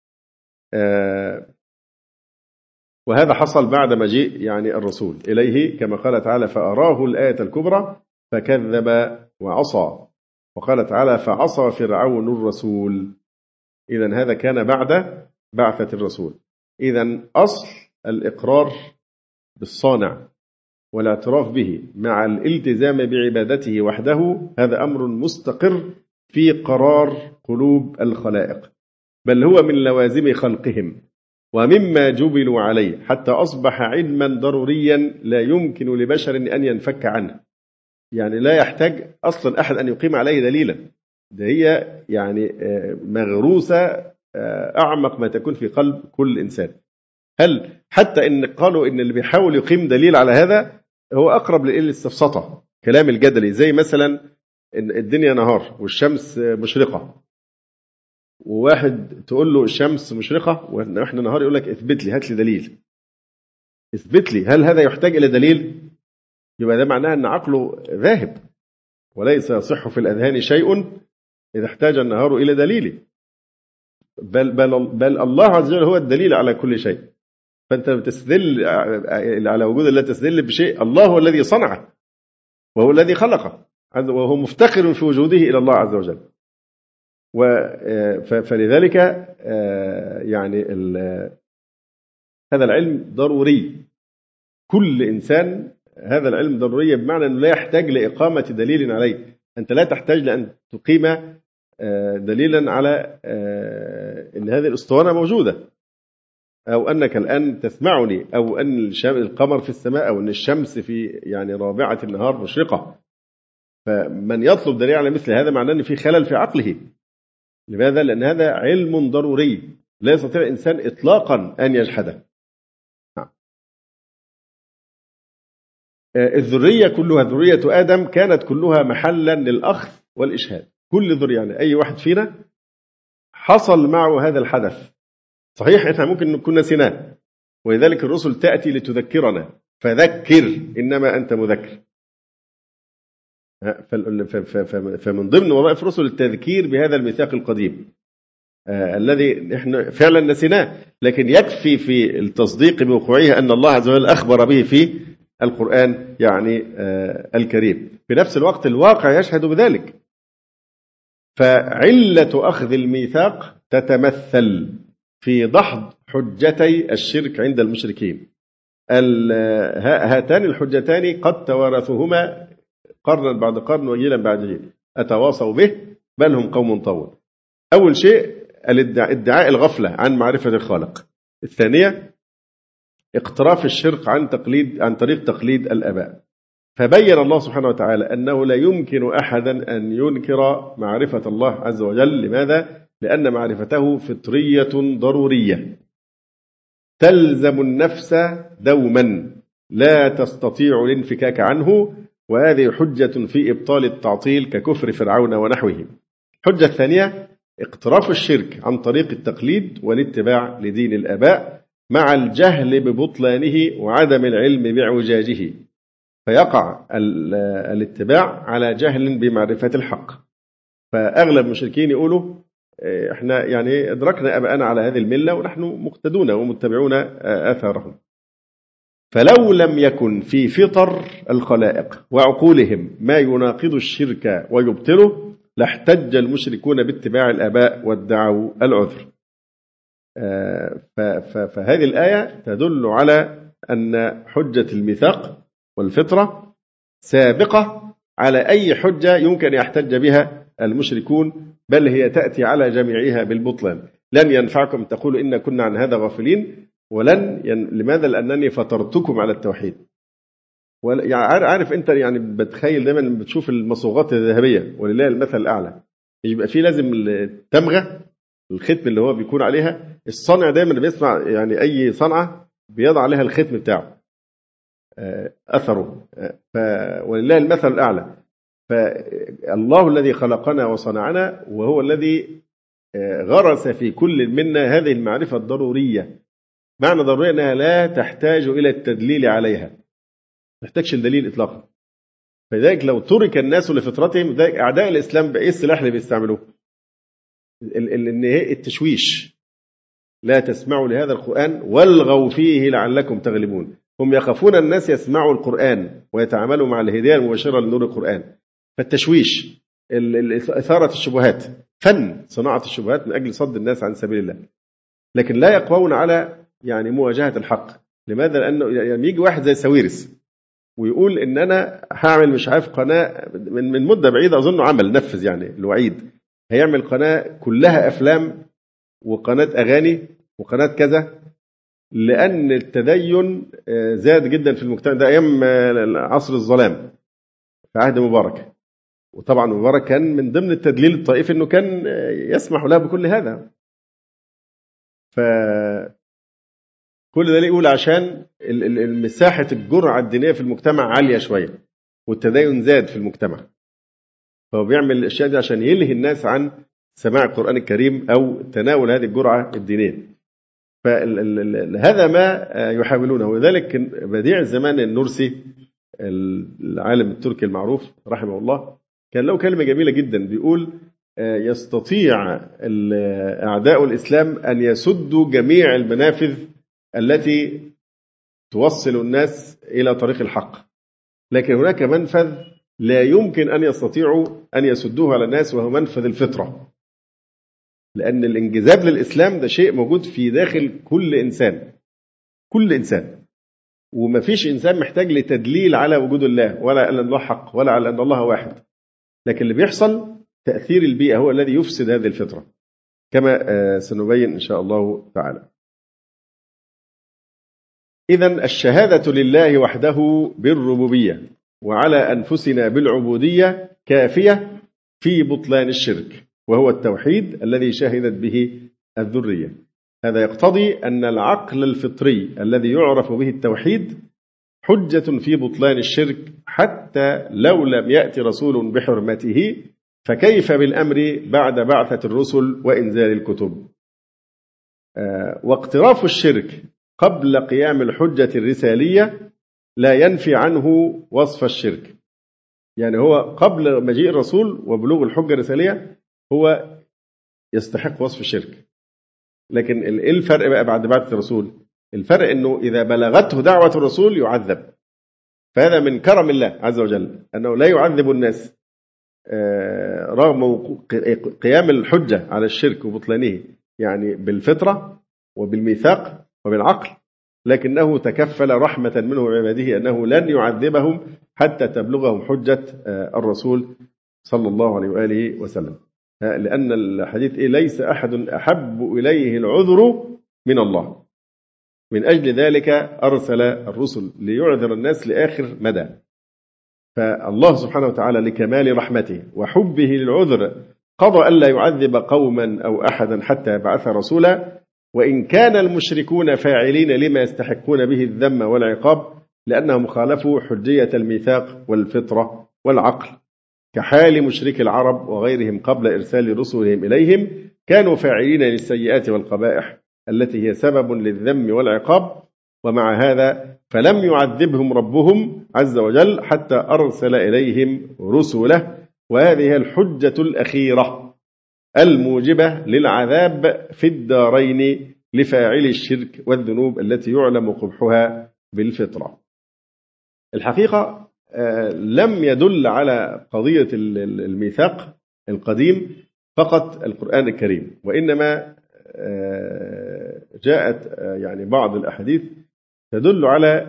Speaker 3: وهذا حصل بعد مجيء الرسول إليه، كما قال تعالى: فأراه الآية الكبرى فكذب وعصى. وقال تعالى: فعصى فرعون الرسول. إذن هذا كان بعد بعثة الرسول. إذن أصل الإقرار بالصانع والاعتراف به مع الالتزام بعبادته وحده، هذا أمر مستقر في قرار قلوب الخلائق، بل هو من لوازم خلقهم ومما جبلوا عليه، حتى أصبح علما ضروريا لا يمكن لبشر أن ينفك عنه. لا يحتاج أصلا أحد أن يقيم عليه دليلا، ده هي يعني مغروسة أعمق ما تكون في قلب كل إنسان. هل حتى إن قالوا إن اللي بيحاول يقيم دليل على هذا هو أقرب للسفسطة، كلام الجدلي، زي مثلا إن الدنيا نهار والشمس مشرقة، وواحد تقول له الشمس مشرقة وإحنا نهار، يقول لك اثبت لي، هات لي دليل، اثبت لي. هل هذا يحتاج إلى دليل؟ يبقى ده معناه أن عقله ذاهب، وليس يصح في الأذهان شيء إذا احتاج النهار إلى دليل، بل الله عز وجل هو الدليل على كل شيء. فأنت بتستدل على وجود الله، تستدل بشيء الله هو الذي صنعه وهو الذي خلقه، وهو مفتقر في وجوده إلى الله عز وجل. فلذلك يعني هذا العلم ضروري، كل إنسان هذا العلم ضروري، بمعنى أنه لا يحتاج لإقامة دليل عليه. أنت لا تحتاج لأن تقيم دليلا على أن هذه الأسطوانة موجودة، أو أنك الآن تسمعني، أو أن القمر في السماء، أو أن الشمس في يعني رابعة النهار مشرقة. فمن يطلب دليل على مثل هذا معناه أن في خلل في عقله. لماذا؟ لأن هذا علم ضروري لا يستطيع الإنسان إطلاقا أن يجحده. الذرية كلها، ذرية آدم، كانت كلها محلا للأخذ والإشهاد. كل ذرية، يعني أي واحد فينا حصل معه هذا الحدث. صحيح إحنا ممكن نكون نسيناه، ولذلك الرسل تأتي لتذكرنا، فذكر إنما أنت مذكر. فمن ضمن وظائف الرسل التذكير بهذا الميثاق القديم الذي إحنا فعلا نسيناه، لكن يكفي في التصديق بوقوعه أن الله عز وجل أخبر به في القرآن يعني الكريم. في نفس الوقت الواقع يشهد بذلك. فعلة أخذ الميثاق تتمثل في دحض حجتي الشرك عند المشركين. هاتان الحجتان قد توارثهما قرنا بعد قرن وجيلا بعد جيل، أتواصوا به بل هم قوم طاغون. أول شيء ادعاء الغفلة عن معرفة الخالق. الثانية اقتراف الشرك عن طريق تقليد الآباء. فبين الله سبحانه وتعالى أنه لا يمكن أحدا أن ينكر معرفة الله عز وجل. لماذا؟ لأن معرفته فطرية ضرورية تلزم النفس دوما، لا تستطيع الانفكاك عنه، وهذه حجة في إبطال التعطيل ككفر فرعون ونحوه. الحجة الثانية اقتراف الشرك عن طريق التقليد والاتباع لدين الآباء مع الجهل ببطلانه وعدم العلم باعوجاجه، فيقع الاتباع على جهل بمعرفة الحق. فأغلب المشركين يقولوا احنا يعني أدركنا أباءنا على هذه الملة ونحن مقتدون ومتبعون آثارهم. فلو لم يكن في فطر الخلائق وعقولهم ما يناقض الشرك ويبطله لاحتج المشركون باتباع الآباء وادعوا العذر. فهذه الآية تدل على أن حجة الميثاق والفطرة سابقة على أي حجة يمكن يحتج بها المشركون، بل هي تأتي على جميعها بالبطلان. لن ينفعكم تقولوا إن كنا عن هذا غافلين، لماذا؟ لأنني فطرتكم على التوحيد. يعني عارف أنت يعني بتخيل دايما بتشوف المصوغات الذهبية ولله المثل الأعلى، يبقى فيه لازم التمغة، الختم اللي هو بيكون عليها. الصانع دايما بيسمع يعني أي صنعة بيضع عليها الختم بتاعه أثره، ولله المثل الأعلى. فالله الذي خلقنا وصنعنا وهو الذي غرس في كل منا هذه المعرفة الضرورية. معنى ضرورية أنها لا تحتاج إلى التدليل عليها، ما تحتاجش الدليل إطلاقا. فلذلك لو ترك الناس لفطرتهم، ذلك أعداء الإسلام بأي السلاح اللي بيستعملوه؟ التشويش. لا تسمعوا لهذا القرآن والغوا فيه لعلكم تغلبون. هم يخافون الناس يسمعوا القرآن ويتعاملوا مع الهداية المباشرة لنور القرآن. فالتشويش، إثارة الشبهات، فن صناعة الشبهات من أجل صد الناس عن سبيل الله. لكن لا يقوون على يعني مواجهة الحق. لماذا؟ لأنه يعني يجي واحد زي ساويرس ويقول إن أنا هعمل مش عارف قناة من مدة بعيدة، أظن عمل نفذ يعني الوعيد، هيعمل قناة كلها أفلام وقناة أغاني وقناة كذا، لأن التدين زاد جدا في المجتمع ده أيام عصر الظلام في عهد مبارك. وطبعا مبارك كان من ضمن التدليل الطائفي أنه كان يسمح له بكل هذا. فكل ده يقول عشان مساحة الجرعة الدينية في المجتمع عالية شوية والتدين زاد في المجتمع، فهو بيعمل الأشياء دي عشان يلهي الناس عن سماع القرآن الكريم أو تناول هذه الجرعة الدينية. فهذا ما يحاولونه. وذلك بديع الزمان النورسي العالم التركي المعروف رحمه الله كان له كلمة جميلة جدا، بيقول يستطيع أعداء الإسلام أن يسدوا جميع المنافذ التي توصل الناس إلى طريق الحق، لكن هناك منفذ لا يمكن أن يستطيعوا أن يسدوه على الناس، وهو منفذ الفطرة. لأن الانجذاب للإسلام ده شيء موجود في داخل كل إنسان، كل إنسان، وما فيش إنسان محتاج لتدليل على وجود الله ولا على أن الله حق ولا على أن الله واحد. لكن اللي بيحصل تأثير البيئة هو الذي يفسد هذه الفطرة، كما سنبين إن شاء الله تعالى. إذن الشهادة لله وحده بالربوبية وعلى أنفسنا بالعبودية كافية في بطلان الشرك، وهو التوحيد الذي شهدت به الذرية. هذا يقتضي أن العقل الفطري الذي يعرف به التوحيد حجة في بطلان الشرك، حتى لو لم يأتي رسول بحرمته، فكيف بالأمر بعد بعثة الرسل وإنزال الكتب. واقتراف الشرك قبل قيام الحجة الرسالية لا ينفي عنه وصف الشرك. يعني هو قبل مجيء الرسول وبلوغ الحجة الرسالية هو يستحق وصف الشرك. لكن إيه الفرق بقى بعد بعثة الرسول؟ الفرق أنه إذا بلغته دعوة الرسول يعذب، فهذا من كرم الله عز وجل أنه لا يعذب الناس رغم قيام الحجة على الشرك وبطلانه، يعني بالفطرة وبالميثاق وبالعقل، لكنه تكفل رحمة منه عباده أنه لن يعذبهم حتى تبلغهم حجة الرسول صلى الله عليه وآله وسلم. لأن الحديث ليس أحد أحب إليه العذر من الله، من أجل ذلك أرسل الرسل ليعذر الناس لآخر مدى. فالله سبحانه وتعالى لكمال رحمته وحبه للعذر قضى ألا يعذب قوما أو أحدا حتى يبعث رسولا، وإن كان المشركون فاعلين لما يستحقون به الذم والعقاب، لأنهم خالفوا حجية الميثاق والفطرة والعقل، كحال مشرك العرب وغيرهم قبل إرسال رسلهم إليهم، كانوا فاعلين للسيئات والقبائح التي هي سبب للذم والعقاب، ومع هذا فلم يعذبهم ربهم عز وجل حتى أرسل إليهم رسله. وهذه الحجة الأخيرة الموجبة للعذاب في الدارين لفاعل الشرك والذنوب التي يعلم قبحها بالفطرة. الحقيقة لم يدل على قضية الميثاق القديم فقط القرآن الكريم، وإنما جاءت يعني بعض الأحاديث تدل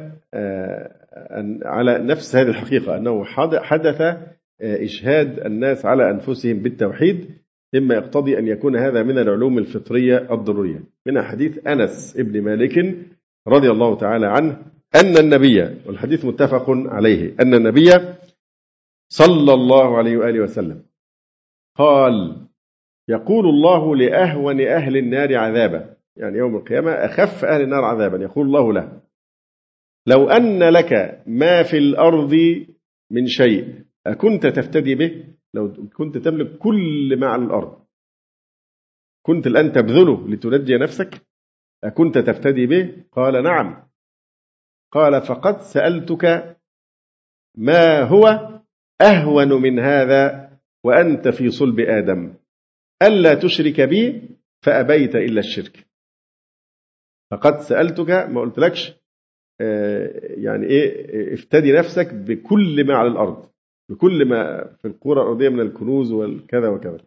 Speaker 3: على نفس هذه الحقيقة، أنه حدث إشهاد الناس على أنفسهم بالتوحيد، مما يقتضي أن يكون هذا من العلوم الفطرية الضرورية. من حديث أنس ابن مالك رضي الله تعالى عنه أن النبي، والحديث متفق عليه، أن النبي صلى الله عليه وآله وسلم قال: يقول الله لأهون أهل النار عذابا، يعني يوم القيامة أخف أهل النار عذابا، يقول الله له: لو أن لك ما في الأرض من شيء أكنت تفتدي به؟ لو كنت تملك كل ما على الأرض كنت الآن تبذله لتنجي نفسك، أكنت تفتدي به؟ قال: نعم. قال: فقد سألتك ما هو أهون من هذا وأنت في صلب آدم، ألا تشرك بي فأبيت إلا الشرك. فقد سألتك، ما قلتلكش يعني إيه افتدي نفسك بكل ما على الأرض، بكل ما في الكرة الأرضية من الكنوز والكذا وكذا،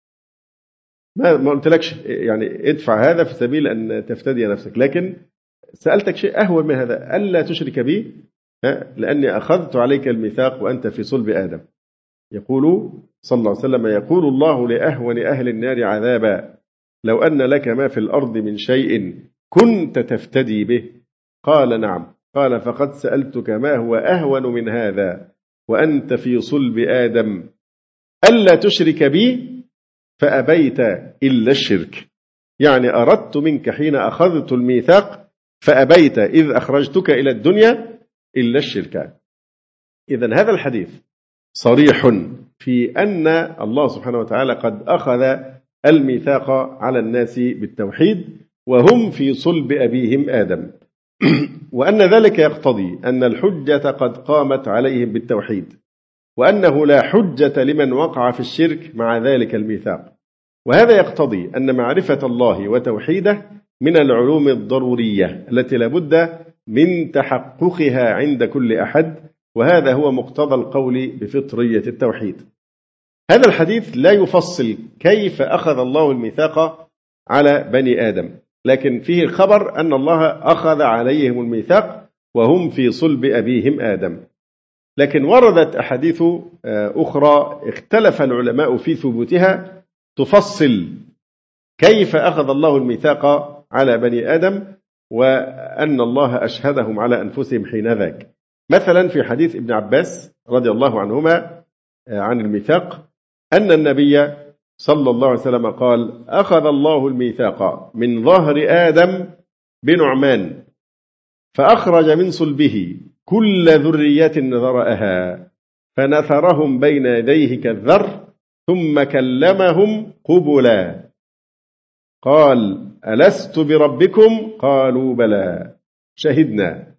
Speaker 3: ما قلتلكش يعني ادفع هذا في سبيل أن تفتدي نفسك، لكن سألتك شيء أهون من هذا، ألا تشرك بي لأني أخذت عليك الميثاق وأنت في صلب آدم. يقول صلى الله عليه وسلم: يقول الله لأهون أهل النار عذابا: لو أن لك ما في الأرض من شيء كنت تفتدي به؟ قال: نعم. قال: فقد سألتك ما هو أهون من هذا وأنت في صلب آدم، ألا تشرك بي فأبيت إلا الشرك. يعني أردت منك حين أخذت الميثاق فأبيت إذ أخرجتك إلى الدنيا إلا الشرك. إذن هذا الحديث صريح في أن الله سبحانه وتعالى قد أخذ الميثاق على الناس بالتوحيد وهم في صلب أبيهم آدم، وأن ذلك يقتضي أن الحجة قد قامت عليهم بالتوحيد، وأنه لا حجة لمن وقع في الشرك مع ذلك الميثاق. وهذا يقتضي أن معرفة الله وتوحيده من العلوم الضرورية التي لابد من تحققها عند كل أحد، وهذا هو مقتضى القول بفطرية التوحيد. هذا الحديث لا يفصل كيف أخذ الله الميثاق على بني آدم، لكن فيه الخبر أن الله أخذ عليهم الميثاق وهم في صلب أبيهم آدم. لكن وردت أحاديث أخرى اختلف العلماء في ثبوتها تفصل كيف أخذ الله الميثاق على بني آدم وأن الله أشهدهم على أنفسهم حين ذاك. مثلا في حديث ابن عباس رضي الله عنهما عن الميثاق أن النبي صلى الله عليه وسلم قال: أخذ الله الميثاق من ظهر آدم بنعمان فأخرج من صلبه كل ذرية ذرأها فنثرهم بين يديه كالذر ثم كلمهم قبلا قال: ألست بربكم؟ قالوا بلى شهدنا.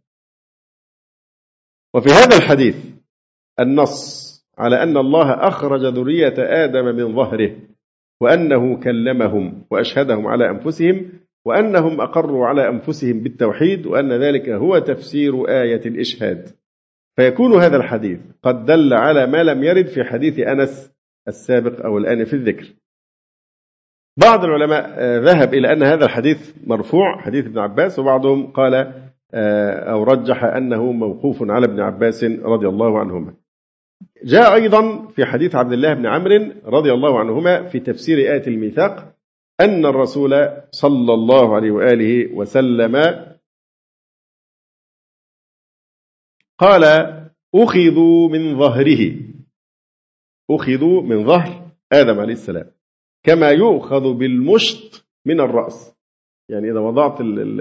Speaker 3: وفي هذا الحديث النص على أن الله أخرج ذرية آدم من ظهره، وأنه كلمهم وأشهدهم على أنفسهم، وأنهم أقروا على أنفسهم بالتوحيد، وأن ذلك هو تفسير آية الإشهاد. فيكون هذا الحديث قد دل على ما لم يرد في حديث أنس السابق أو الآن في الذكر. بعض العلماء ذهب إلى أن هذا الحديث مرفوع، حديث ابن عباس، وبعضهم قال أو رجح أنه موقوف على ابن عباس رضي الله عنهما. جاء أيضا في حديث عبد الله بن عمرو رضي الله عنهما في تفسير آية الميثاق أن الرسول صلى الله عليه وآله وسلم قال: أخذوا من ظهر آدم عليه السلام كما يؤخذ بالمشط من الرأس. يعني إذا وضعت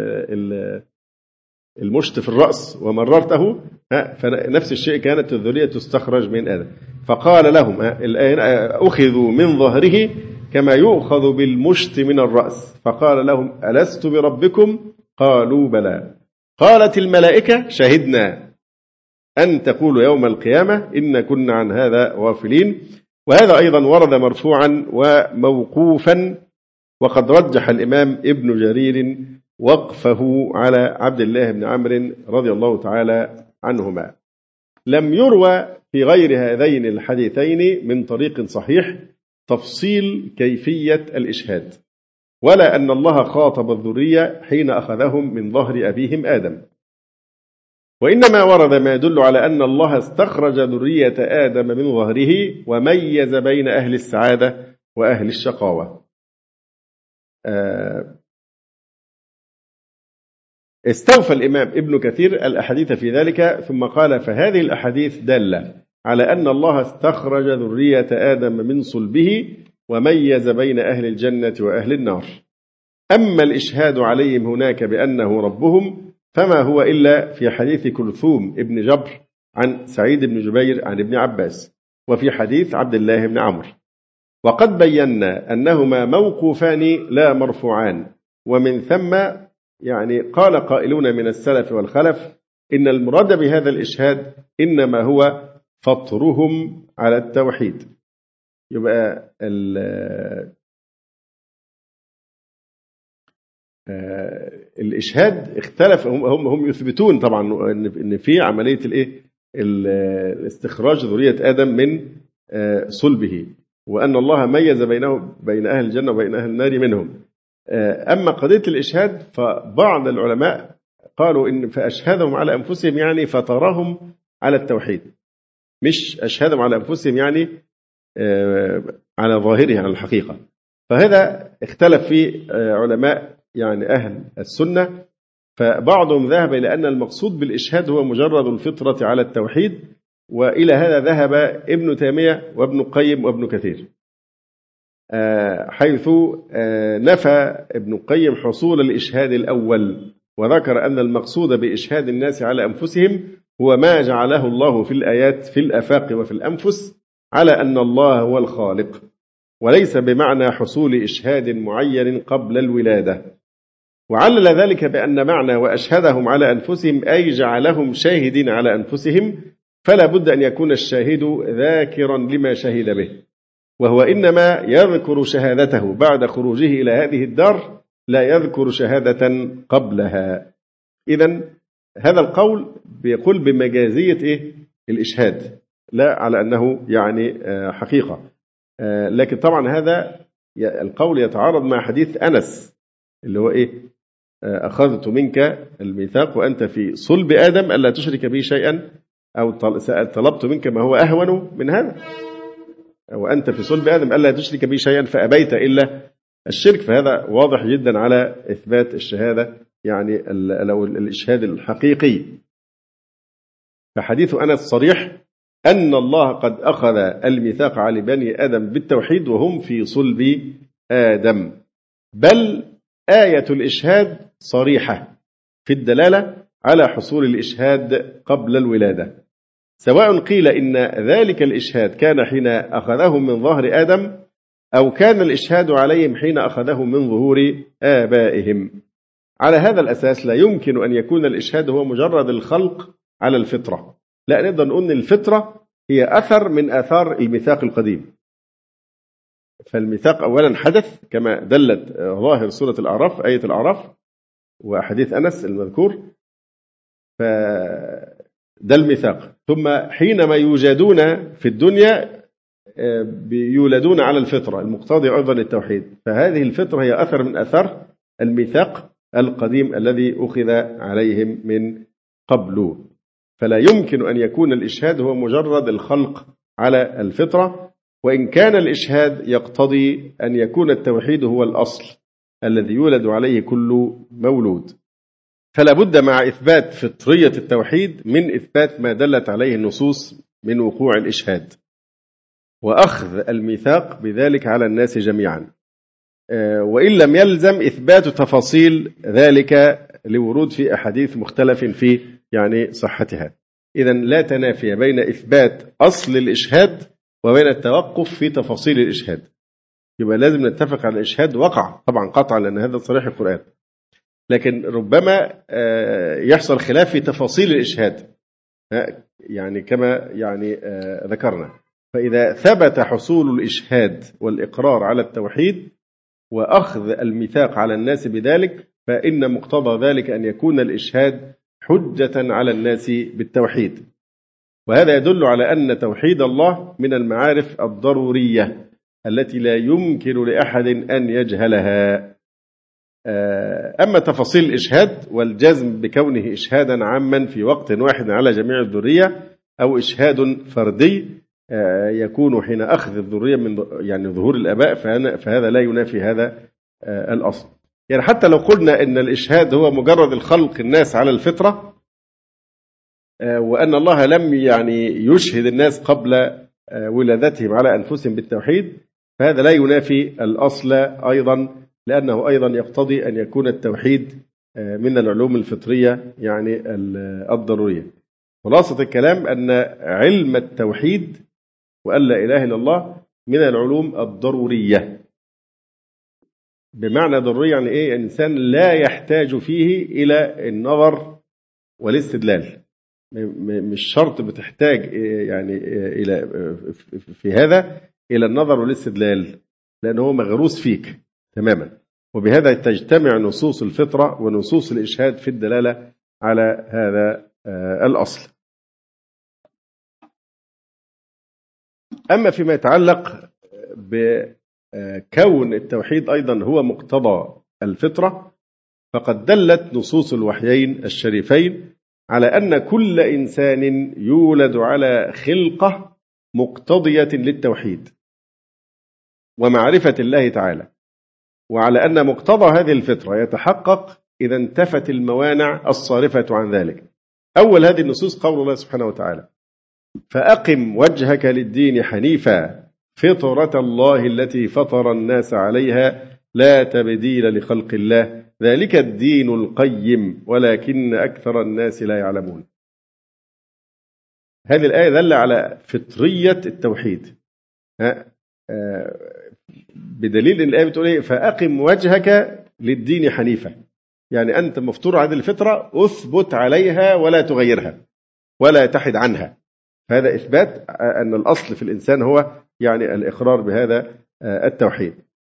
Speaker 3: المشط في الرأس ومررته فنفس الشيء كانت الذرية تستخرج من آدم. فقال لهم الآن: أخذوا من ظهره كما يؤخذ بالمشط من الرأس. فقال لهم: ألست بربكم؟ قالوا بلى. قالت الملائكة: شهدنا أن تقولوا يوم القيامة إن كنا عن هذا غافلين. وهذا أيضا ورد مرفوعا وموقوفا، وقد رجح الإمام ابن جرير وقفه على عبد الله بن عمرو رضي الله تعالى عنهما. لم يروى في غير هذين الحديثين من طريق صحيح تفصيل كيفية الإشهاد، ولا أن الله خاطب الذرية حين أخذهم من ظهر أبيهم آدم، وإنما ورد ما يدل على أن الله استخرج ذرية آدم من ظهره وميز بين أهل السعادة وأهل الشقاوة. استوفى الإمام ابن كثير الأحاديث في ذلك ثم قال: فهذه الأحاديث دالة على أن الله استخرج ذرية آدم من صلبه وميز بين أهل الجنة وأهل النار. أما الإشهاد عليهم هناك بأنه ربهم فما هو إلا في حديث كلثوم ابن جبر عن سعيد بن جبير عن ابن عباس، وفي حديث عبد الله بن عمرو. وقد بينا أنهما موقوفان لا مرفوعان، ومن ثم يعني قال قائلون من السلف والخلف إن المراد بهذا الإشهاد إنما هو فطرهم على التوحيد. يبقى الإشهاد اختلف، هم يثبتون طبعا إن في عملية الاستخراج ذرية آدم من صلبه، وأن الله ميز بين أهل الجنة وبين أهل النار منهم. أما قضية الإشهاد فبعض العلماء قالوا إن فأشهدهم على أنفسهم يعني فطرهم على التوحيد، مش أشهدهم على أنفسهم يعني على ظاهره على الحقيقة. فهذا اختلف في علماء يعني أهل السنة، فبعضهم ذهب إلى أن المقصود بالإشهاد هو مجرد الفطرة على التوحيد، وإلى هذا ذهب ابن تيمية وابن القيم وابن كثير، حيث نفى ابن القيم حصول الإشهاد الأول، وذكر أن المقصود بإشهاد الناس على أنفسهم هو ما جعله الله في الآيات في الآفاق وفي الأنفس على أن الله هو الخالق، وليس بمعنى حصول إشهاد معين قبل الولادة. وعلل ذلك بأن معنى وأشهدهم على أنفسهم أي جعلهم شاهدين على أنفسهم، فلا بد أن يكون الشاهد ذاكرا لما شهد به، وهو إنما يذكر شهادته بعد خروجه إلى هذه الدار، لا يذكر شهادة قبلها. إذن هذا القول بيقول بمجازية الإشهاد، لا على أنه يعني حقيقة. لكن طبعا هذا القول يتعارض مع حديث أنس اللي هو أخذت منك الميثاق وأنت في صلب آدم ألا تشرك به شيئا، أو طلبت منك ما هو أهون من هذا، وأنت في صلب آدم ألا تشرك به شيئا فأبيت إلا الشرك. فهذا واضح جدا على إثبات الشهادة، يعني لو الإشهاد الحقيقي. فحديث أنس صريح أن الله قد أخذ الميثاق على بني آدم بالتوحيد وهم في صلب آدم، بل آية الإشهاد صريحة في الدلالة على حصول الإشهاد قبل الولادة، سواء قيل إن ذلك الإشهاد كان حين أخذهم من ظهر آدم، أو كان الإشهاد عليهم حين أخذهم من ظهور آبائهم. على هذا الأساس لا يمكن أن يكون الإشهاد هو مجرد الخلق على الفطرة، لا، نقدر نقول أن الفطرة هي أثر من آثار الميثاق القديم. فالميثاق أولا حدث كما دلت ظاهر سورة الأعراف، آية الأعراف وأحاديث أنس المذكور، فده الميثاق. ثم حينما يوجدون في الدنيا يولدون على الفطرة المقتضية أيضا للتوحيد، فهذه الفطرة هي أثر من أثر الميثاق القديم الذي أخذ عليهم من قبل. فلا يمكن أن يكون الإشهاد هو مجرد الخلق على الفطرة، وإن كان الإشهاد يقتضي أن يكون التوحيد هو الأصل الذي يولد عليه كل مولود. فلا بد مع إثبات فطرية التوحيد من إثبات ما دلت عليه النصوص من وقوع الإشهاد وأخذ الميثاق بذلك على الناس جميعا، وإن لم يلزم إثبات تفاصيل ذلك لورود في أحاديث مختلف في يعني صحتها. إذن لا تنافي بين إثبات أصل الإشهاد وبين التوقف في تفاصيل الإشهاد. يبقى لازم نتفق على الإشهاد وقع طبعا قطعا، لأن هذا صريح القرآن، لكن ربما يحصل خلاف في تفاصيل الإشهاد، يعني كما يعني ذكرنا. فإذا ثبت حصول الإشهاد والإقرار على التوحيد وأخذ الميثاق على الناس بذلك، فإن مقتضى ذلك أن يكون الإشهاد حجة على الناس بالتوحيد. وهذا يدل على أن توحيد الله من المعارف الضرورية التي لا يمكن لأحد أن يجهلها. أما تفاصيل الإشهاد والجزم بكونه إشهادا عاما في وقت واحد على جميع الذرية، أو إشهاد فردي يكون حين أخذ الذرية من يعني ظهور الآباء، فهذا لا ينافي هذا الأصل. يعني حتى لو قلنا أن الإشهاد هو مجرد الخلق الناس على الفطرة، وأن الله لم يعني يشهد الناس قبل ولادتهم على أنفسهم بالتوحيد، فهذا لا ينافي الأصل أيضا، لأنه أيضا يقتضي أن يكون التوحيد من العلوم الفطرية يعني الضرورية. خلاصة الكلام أن علم التوحيد وأن لا إله إلا الله من العلوم الضرورية. بمعنى ضروري يعني إيه؟ الإنسان لا يحتاج فيه إلى النظر والاستدلال، مش شرط بتحتاج يعني إلى في هذا إلى النظر والاستدلال، لأنه مغروس فيك تماما. وبهذا تجتمع نصوص الفطرة ونصوص الإشهاد في الدلالة على هذا الأصل. أما فيما يتعلق بكون التوحيد أيضا هو مقتضى الفطرة، فقد دلت نصوص الوحيين الشريفين على أن كل إنسان يولد على خلقة مقتضية للتوحيد ومعرفة الله تعالى، وعلى أن مقتضى هذه الفطرة يتحقق إذا انتفت الموانع الصارفة عن ذلك. أول هذه النصوص قول الله سبحانه وتعالى: فأقم وجهك للدين حنيفا فطرة الله التي فطر الناس عليها لا تبديل لخلق الله ذلك الدين القيم ولكن أكثر الناس لا يعلمون. هذه الآية دل على فطرية التوحيد، بدليل أن الآية بتقول إيه؟ فأقم وجهك للدين حنيفا، يعني أنت مفطور على الفطرة، أثبت عليها ولا تغيرها ولا تحد عنها. هذا إثبات أن الأصل في الإنسان هو يعني الإقرار بهذا التوحيد.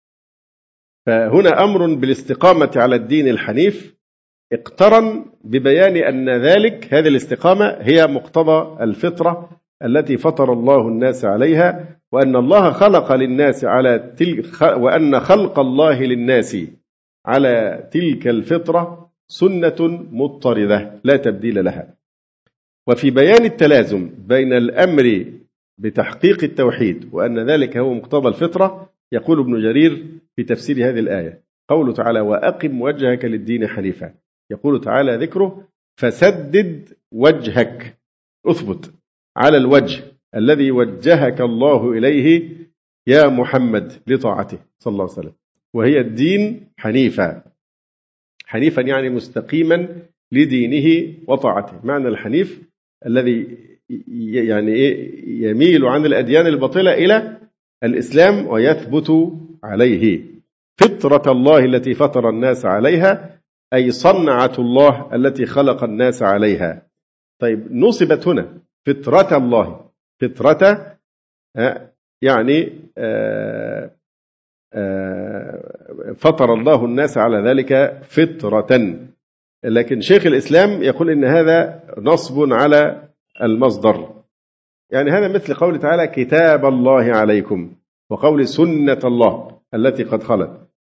Speaker 3: فهنا أمر بالاستقامة على الدين الحنيف اقترن ببيان أن هذه الاستقامة هي مقتضى الفطرة التي فطر الله الناس عليها، وأن الله خلق للناس وأن خلق الله للناس على تلك الفطرة سنة مضطردة لا تبديل لها. وفي بيان التلازم بين الأمر بتحقيق التوحيد وأن ذلك هو مقتضى الفطرة يقول ابن جرير في تفسير هذه الآية قوله تعالى وأقم وجهك للدين حنيفا، يقول تعالى ذكره فسدد وجهك، أثبت على الوجه الذي وجهك الله إليه يا محمد لطاعته صلى الله عليه وسلم، وهي الدين حنيفا. حنيفا يعني مستقيما لدينه وطاعته. معنى الحنيف الذي يعني يميل عن الأديان الباطلة إلى الإسلام ويثبت عليه. فطرة الله التي فطر الناس عليها أي صنعة الله التي خلق الناس عليها. طيب نصبت هنا فطرة الله، فطرة يعني فطر الله الناس على ذلك فطرة، لكن شيخ الإسلام يقول إن هذا نصب على المصدر، يعني هذا مثل قول تعالى كتاب الله عليكم وقول سنة الله التي قد خلت.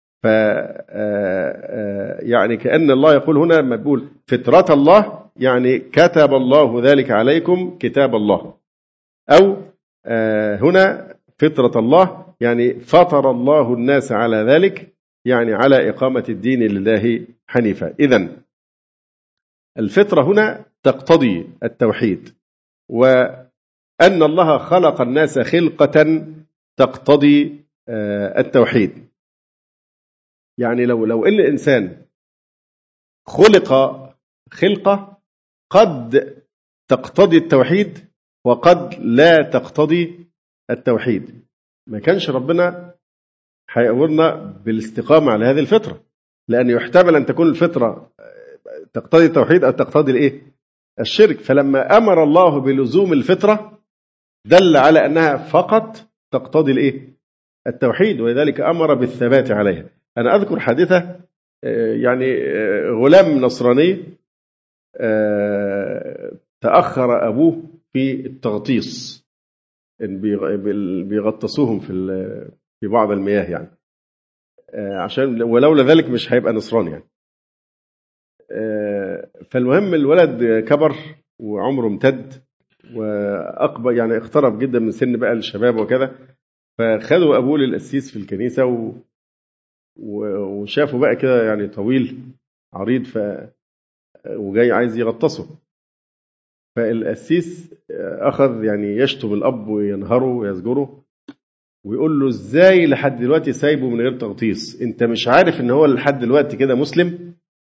Speaker 3: يعني كأن الله يقول هنا لما بيقول فطرة الله يعني كتب الله ذلك عليكم كتاب الله، أو هنا فطرة الله يعني فطر الله الناس على ذلك، يعني على إقامة الدين لله حنيفا. إذن الفطرة هنا تقتضي التوحيد، وأن الله خلق الناس خلقة تقتضي التوحيد. يعني لو إن الإنسان خلق خلقة قد تقتضي التوحيد وقد لا تقتضي التوحيد، ما كانش ربنا هيأمرنا بالاستقامة على هذه الفطرة، لأن يحتمل أن تكون الفطرة تقتضي التوحيد أو تقتضي الشرك. فلما أمر الله بلزوم الفطرة دل على أنها فقط تقتضي التوحيد، ولذلك أمر بالثبات عليها. أنا أذكر حادثة، يعني غلام نصراني تأخر أبوه في التغطيس، بيغطسوهم في بعض المياه يعني، عشان ولولا ذلك مش هيبقى نصراني يعني. فالمهم الولد كبر وعمره امتد وأقبل، يعني اقترب جدا من سن بقى الشباب وكذا، فخدوا أبوه للقسيس في الكنيسة وشافوا بقى كده يعني طويل عريض وجاي عايز يغطسه. فالقسيس أخذ يعني يشتم الأب وينهره ويزجره ويقول له ازاي لحد دلوقتي سايبه من غير تغطيس؟ انت مش عارف ان هو لحد دلوقتي كده مسلم؟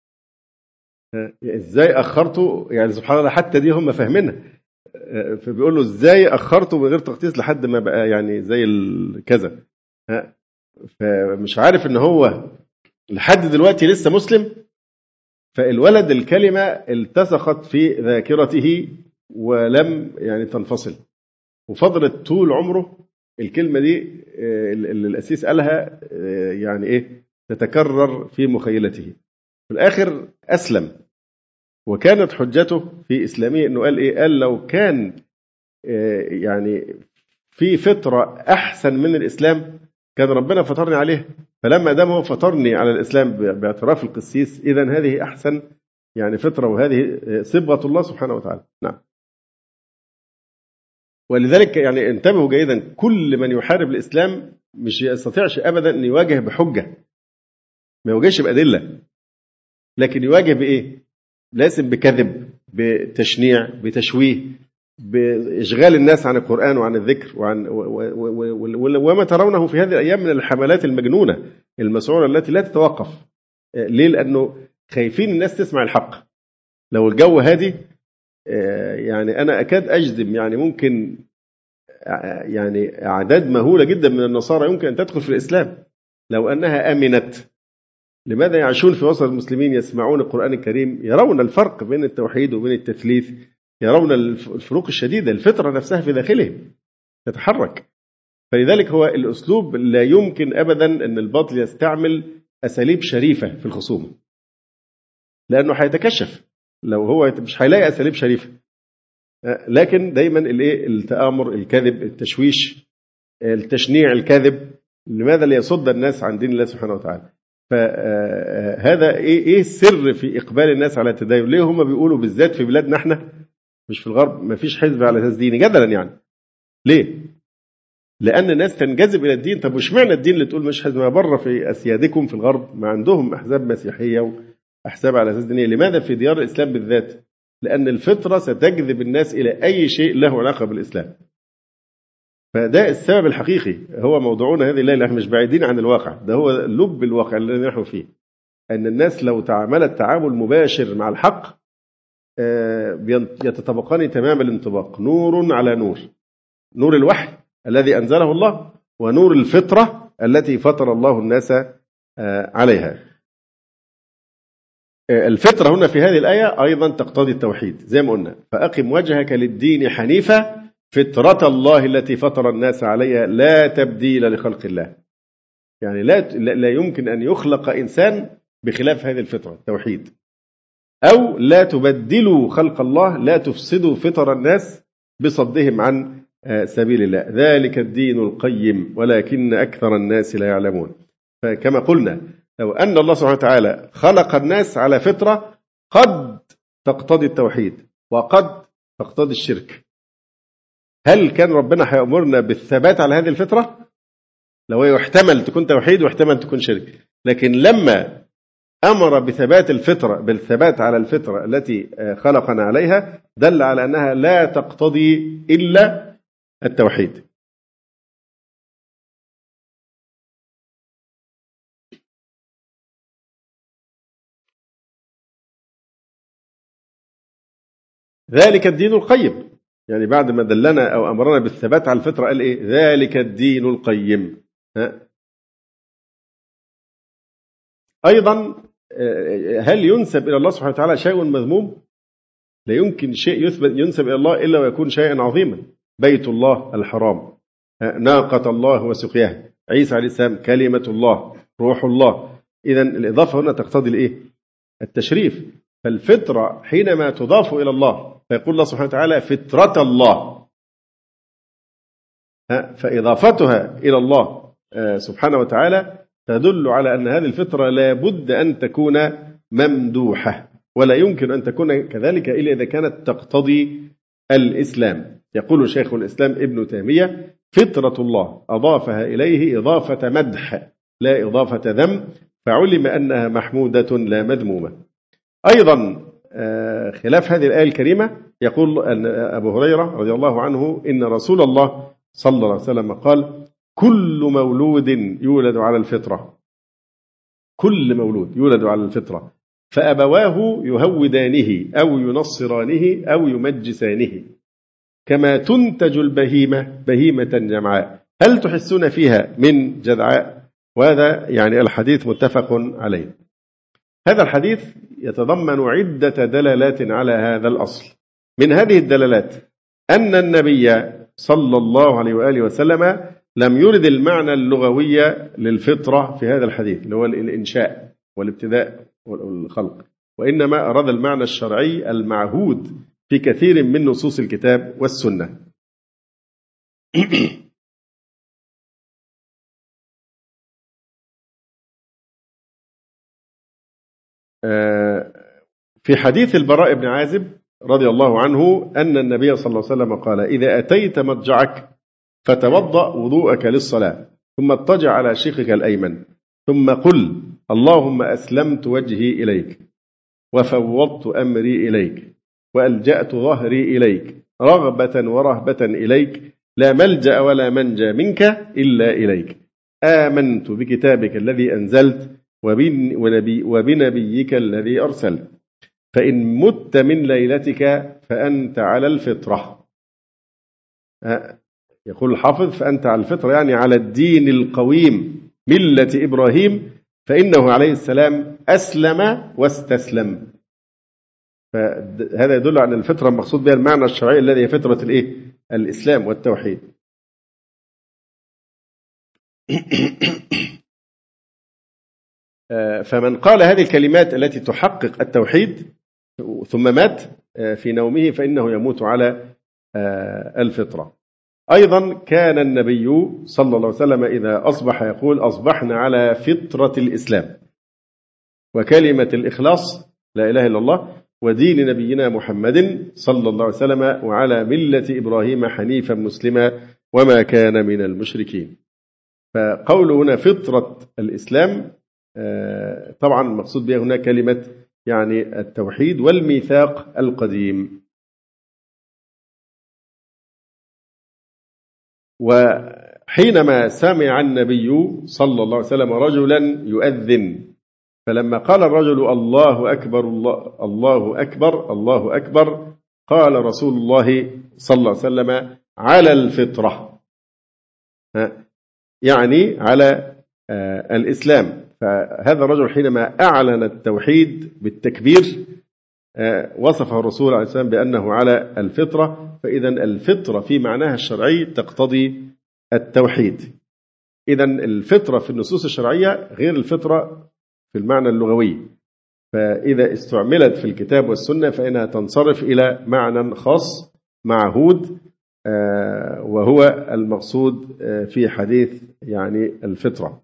Speaker 3: ازاي اخرته؟ يعني سبحان الله حتى دي هم فاهمينها. فبيقول له ازاي اخرته من غير تغطيس لحد ما بقى يعني زي الكذا؟ فمش عارف ان هو لحد دلوقتي لسه مسلم. فالولد الكلمة التصقت في ذاكرته ولم يعني تنفصل، وفضلت طول عمره الكلمة دي اللي الأسيس قالها يعني تتكرر في مخيلته. في الآخر أسلم، وكانت حجته في إسلامه أنه قال لو كان يعني في فطرة أحسن من الإسلام كان ربنا فطرني عليه، فلما دام هو فطرني على الإسلام باعتراف القسيس إذن هذه أحسن يعني فطرة، وهذه صبغة الله سبحانه وتعالى. نعم. ولذلك يعني انتبهوا جيدا، كل من يحارب الإسلام مش يستطيعش أبدا أن يواجه بحجة، ما يواجهش بأدلة، لكن يواجه بإيه؟ لازم بكذب، بتشنيع، بتشويه، بإشغال الناس عن القرآن وعن الذكر وما ترونه في هذه الأيام من الحملات المجنونة المسعورة التي لا تتوقف. ليه؟ لأنه خايفين الناس تسمع الحق. لو الجو هادي يعني أنا أكاد أجزم يعني ممكن يعني أعداد مهولة جدا من النصارى يمكن أن تدخل في الإسلام لو أنها أمنت. لماذا يعيشون في وسط المسلمين يسمعون القرآن الكريم، يرون الفرق بين التوحيد وبين التثليث، يرون الفروق الشديدة، الفطرة نفسها في داخلهم تتحرك. فلذلك هو الأسلوب لا يمكن أبدا أن الباطل يستعمل أساليب شريفة في الخصوم، لأنه هيتكشف لو هو مش هيلاقي أساليب شريفة. لكن دايما التآمر، الكذب، التشويش، التشنيع، الكاذب، لماذا ليصد الناس عن دين الله سبحانه وتعالى. فهذا ايه السر في اقبال الناس على التدين؟ ليه هم بيقولوا بالذات في بلادنا احنا مش في الغرب ما فيش حزب على اساس ديني جدلا يعني؟ ليه؟ لان الناس تنجذب الى الدين. طب وش معنى الدين اللي تقول مش حزب؟ ما بره في اسيادكم في الغرب ما عندهم احزاب مسيحيه واحزاب على اساس دينيه. لماذا في ديار الاسلام بالذات؟ لان الفطره ستجذب الناس الى اي شيء له علاقه بالاسلام. فده السبب الحقيقي. هو موضوعنا هذه الليلة احنا مش بعيدين عن الواقع، ده هو لب الواقع الذي نحن فيه. أن الناس لو تعاملت تعامل مباشر مع الحق يتطابقان تمام الانطباق، نور على نور، نور الوحي الذي أنزله الله ونور الفطرة التي فطر الله الناس عليها. الفطرة هنا في هذه الآية أيضا تقتضي التوحيد زي ما قلنا، فأقم وجهك للدين حنيفا فطرة الله التي فطر الناس عليها لا تبديل لخلق الله. يعني لا يمكن أن يخلق إنسان بخلاف هذه الفطرة التوحيد. أو لا تبدلوا خلق الله، لا تفسدوا فطر الناس بصدهم عن سبيل الله، ذلك الدين القيم ولكن أكثر الناس لا يعلمون. فكما قلنا لو أن الله سبحانه وتعالى خلق الناس على فطرة قد تقتضي التوحيد وقد تقتضي الشرك، هل كان ربنا هيأمرنا بالثبات على هذه الفطرة؟ لو يحتمل تكون توحيد واحتمل تكون شرك. لكن لما أمر بثبات الفطرة، بالثبات على الفطرة التي خلقنا عليها، دل على أنها لا تقتضي إلا التوحيد. ذلك الدين القيم، يعني بعد ما دلنا أو أمرنا بالثبات على الفطرة قال إيه؟ ذلك الدين القيم. أيضا هل ينسب إلى الله سبحانه وتعالى شيء مذموم؟ لا يمكن شيء ينسب إلى الله إلا ويكون شيئا عظيما. بيت الله الحرام، ناقة الله وسقياها، عيسى عليه السلام كلمة الله، روح الله. إذن الإضافة هنا تقتضي الإيه؟ التشريف. فالفطرة حينما تضاف إلى الله فيقول الله سبحانه وتعالى فطرة الله، فإضافتها إلى الله سبحانه وتعالى تدل على أن هذه الفطرة لا بد أن تكون ممدوحة، ولا يمكن أن تكون كذلك إلا إذا كانت تقتضي الإسلام. يقول شيخ الإسلام ابن تيمية فطرة الله أضافها إليه إضافة مدح لا إضافة ذم، فعلم أنها محمودة لا مذمومة. أيضا خلاف هذه الآية الكريمة يقول أن أبو هريرة رضي الله عنه إن رسول الله صلى الله عليه وسلم قال كل مولود يولد على الفطرة، كل مولود يولد على الفطرة، فأبواه يهودانه أو ينصرانه أو يمجسانه كما تنتج البهيمة بهيمة جمعاء هل تحسون فيها من جذعاء. وهذا يعني الحديث متفق عليه. هذا الحديث يتضمن عدة دلالات على هذا الأصل. من هذه الدلالات أن النبي صلى الله عليه وآله وسلم لم يرد المعنى اللغوي للفطرة في هذا الحديث اللي هو الإنشاء والابتداء والخلق، وإنما أراد المعنى الشرعي المعهود في كثير من نصوص الكتاب والسنة. في حديث البراء بن عازب رضي الله عنه أن النبي صلى الله عليه وسلم قال إذا أتيت مضجعك فتوضأ وضوءك للصلاة ثم اضطجع على شقك الأيمن ثم قل اللهم أسلمت وجهي إليك وفوضت أمري إليك وألجأت ظهري إليك رغبة ورهبة إليك لا ملجأ ولا منجى منك إلا إليك آمنت بكتابك الذي أنزلت وبنبيك الذي أرسلت فإن مت من ليلتك فأنت على الفطرة. يقول الحافظ فأنت على الفطرة يعني على الدين القويم ملة إبراهيم، فإنه عليه السلام أسلم واستسلم. فهذا يدل على الفطرة المقصود بها المعنى الشرعي الذي هي فطرة الإسلام والتوحيد. فمن قال هذه الكلمات التي تحقق التوحيد ثم مات في نومه فإنه يموت على الفطرة. أيضا كان النبي صلى الله عليه وسلم إذا أصبح يقول أصبحنا على فطرة الإسلام وكلمة الإخلاص لا إله إلا الله ودين نبينا محمد صلى الله عليه وسلم وعلى ملة إبراهيم حنيفا مسلما وما كان من المشركين. فقوله هنا فطرة الإسلام طبعا المقصود بها هنا كلمة يعني التوحيد والميثاق القديم. وحينما سمع النبي صلى الله عليه وسلم رجلا يؤذن فلما قال الرجل الله أكبر الله أكبر الله أكبر قال رسول الله صلى الله عليه وسلم على الفطرة يعني على الإسلام. فهذا الرجل حينما أعلن التوحيد بالتكبير وصفه الرسول عليه السلام بأنه على الفطرة. فإذا الفطرة في معناها الشرعي تقتضي التوحيد. إذا الفطرة في النصوص الشرعية غير الفطرة في المعنى اللغوي، فإذا استعملت في الكتاب والسنة فإنها تنصرف إلى معنى خاص معهود وهو المقصود في حديث يعني الفطرة.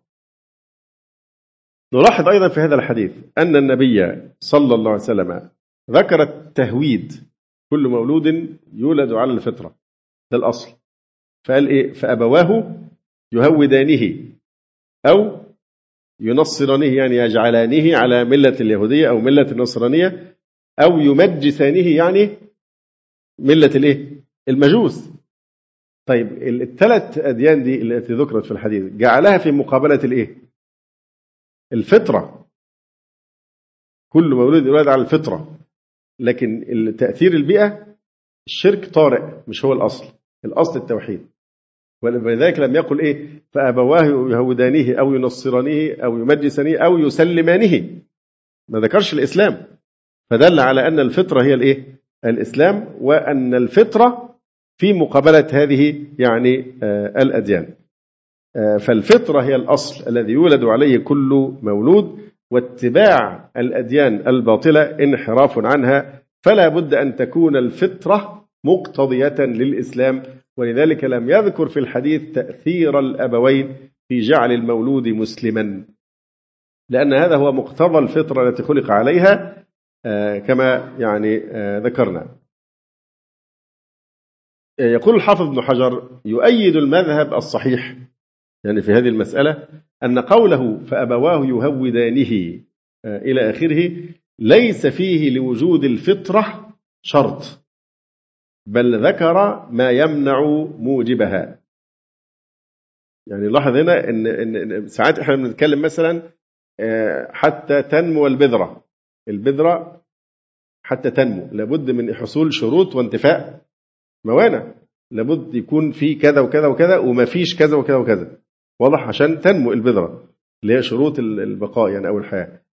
Speaker 3: نلاحظ أيضا في هذا الحديث أن النبي صلى الله عليه وسلم ذكر التهويد، كل مولود يولد على الفطرة ده الأصل. فقال إيه؟ فأبواه يهودانه أو ينصرانه يعني يجعلانه على ملة اليهودية أو ملة النصرانية أو يمجسانه يعني ملة المجوس. طيب الثلاث أديان دي التي ذكرت في الحديث جعلها في مقابلة الفطرة. كل مولود يولد على الفطرة، لكن تأثير البيئة الشرك طارئ مش هو الأصل التوحيد. ولذلك لم يقل فأبواه يهودانه أو ينصرانه أو يمجسانه أو يسلمانه، ما ذكرش الإسلام. فدل على أن الفطرة هي الإسلام، وأن الفطرة في مقابلة هذه يعني الأديان. فالفطرة هي الأصل الذي يولد عليه كل مولود، واتباع الأديان الباطلة انحراف عنها، فلا بد أن تكون الفطرة مقتضية للإسلام. ولذلك لم يذكر في الحديث تأثير الأبوين في جعل المولود مسلما، لأن هذا هو مقتضى الفطرة التي خلق عليها كما يعني ذكرنا. يقول الحافظ ابن حجر يؤيد المذهب الصحيح يعني في هذه المسألة أن قوله فأبواه يهودانه إلى آخره ليس فيه لوجود الفطرة شرط، بل ذكر ما يمنع موجبها. يعني لاحظ هنا إن ساعات إحنا بنتكلم مثلا حتى تنمو البذرة حتى تنمو لابد من حصول شروط وانتفاء موانع، لابد يكون في كذا وكذا وكذا وما فيش كذا وكذا وكذا، واضح، عشان تنمو البذرة اللي هي شروط البقاء يعني أو الحياة.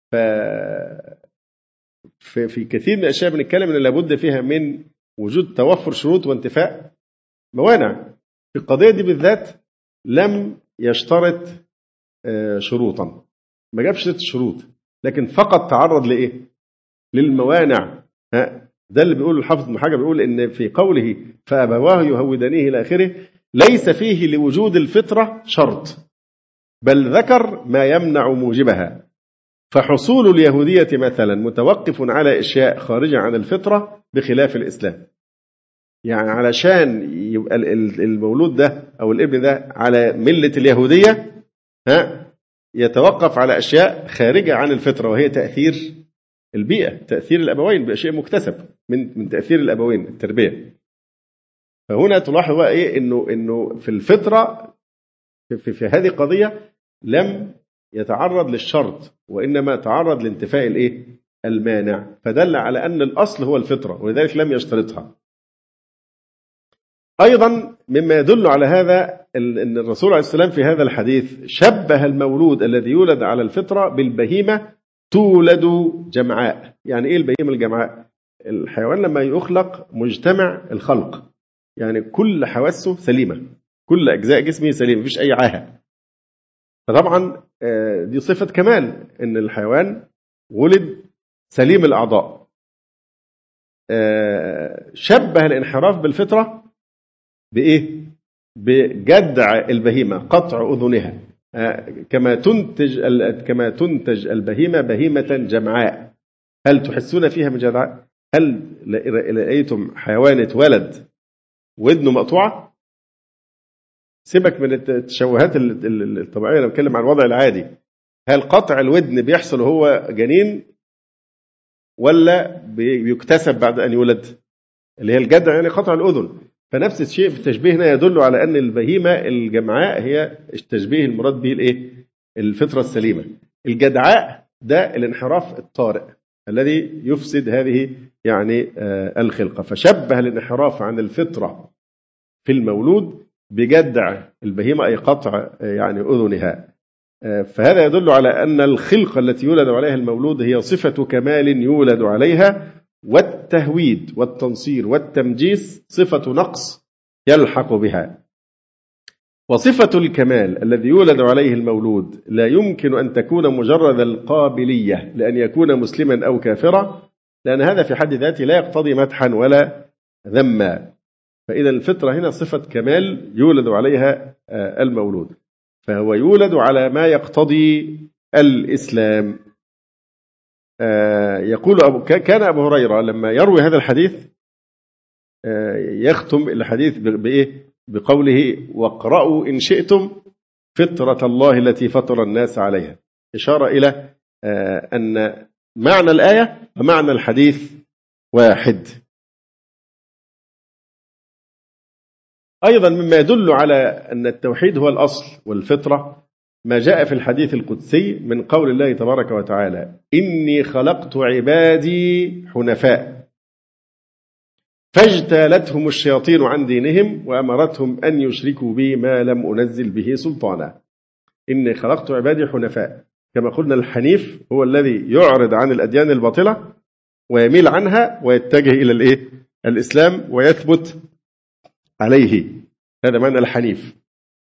Speaker 3: في كثير من الأشياء بنتكلم إن لابد فيها من وجود توفر شروط وانتفاء موانع. في القضية دي بالذات لم يشترط شروطا، ما جابش شروط، لكن فقط تعرض للموانع. ده اللي بيقول الحافظ ابن حجر، بيقول إن في قوله فأبواه يهودانيه إلى آخره ليس فيه لوجود الفطرة شرط، بل ذكر ما يمنع موجبها. فحصول اليهودية مثلا متوقف على أشياء خارجة عن الفطرة بخلاف الإسلام. يعني علشان يبقى المولود ده أو الابن ده على ملة اليهودية يتوقف على أشياء خارجة عن الفطرة، وهي تأثير البيئة، تأثير الأبوين بأشياء مكتسب من تأثير الأبوين التربية. فهنا تلاحظ بقى إيه إنه في الفطرة في هذه قضية لم يتعرض للشرط، وإنما تعرض لانتفاء الإيه؟ المانع، فدل على أن الأصل هو الفطرة، ولذلك لم يشترطها. أيضا مما يدل على هذا أن الرسول عليه السلام في هذا الحديث شبه المولود الذي يولد على الفطرة بالبهيمة تولد جمعاء. يعني إيه البهيمة الجمعاء؟ الحيوان لما يخلق مجتمع الخلق، يعني كل حواسه سليمة، كل أجزاء جسمه سليمة، مفيش أي عاهة. فطبعا دي صفة كمال، أن الحيوان ولد سليم الأعضاء. شبه الانحراف بالفطرة بإيه؟ بجدع البهيمة، قطع أذنها، كما تنتج البهيمة بهيمة جمعاء. هل تحسون فيها من جدعاء؟ هل لقيتم حيوان اتولد ودنه مقطوعة؟ سيبك من التشوهات الطبيعية، أنا بتكلم عن الوضع العادي. هل قطع الودن بيحصل وهو جنين ولا بيكتسب بعد أن يولد؟ اللي هي الجدع يعني قطع الأذن. فنفس الشيء في التشبيه هنا يدل على أن البهيمة الجمعاء هي التشبيه المراد به الإيه؟ الفطرة السليمة. الجدعاء ده الانحراف الطارئ الذي يفسد هذه يعني الخلقة. فشبه الانحراف عن الفطرة في المولود بجدع البهيمة، أي قطع يعني أذنها. فهذا يدل على أن الخلقة التي يولد عليها المولود هي صفة كمال يولد عليها، والتهويد والتنصير والتمجيس صفة نقص يلحق بها. وصفة الكمال الذي يولد عليه المولود لا يمكن أن تكون مجرد القابلية لأن يكون مسلما أو كافرا، لأن هذا في حد ذاته لا يقتضي مدحا ولا ذما. فإذا الفطرة هنا صفة كمال يولد عليها المولود، فهو يولد على ما يقتضي الإسلام. يقول كان أبو هريرة لما يروي هذا الحديث يختم الحديث بإيه؟ بقوله: واقرأوا إن شئتم فطرة الله التي فطر الناس عليها، إشارة إلى أن معنى الآية ومعنى الحديث واحد. أيضا مما يدل على أن التوحيد هو الأصل والفطرة ما جاء في الحديث القدسي من قول الله تبارك وتعالى: إني خلقت عبادي حنفاء فاجتالتهم الشياطين عن دينهم وأمرتهم أن يشركوا بي ما لم أنزل به سلطانا. إني خلقت عبادي حنفاء، كما قلنا الحنيف هو الذي يعرض عن الأديان الباطلة ويميل عنها ويتجه إلى الإيه؟ الإسلام ويثبت عليه، هذا معنى الحنيف.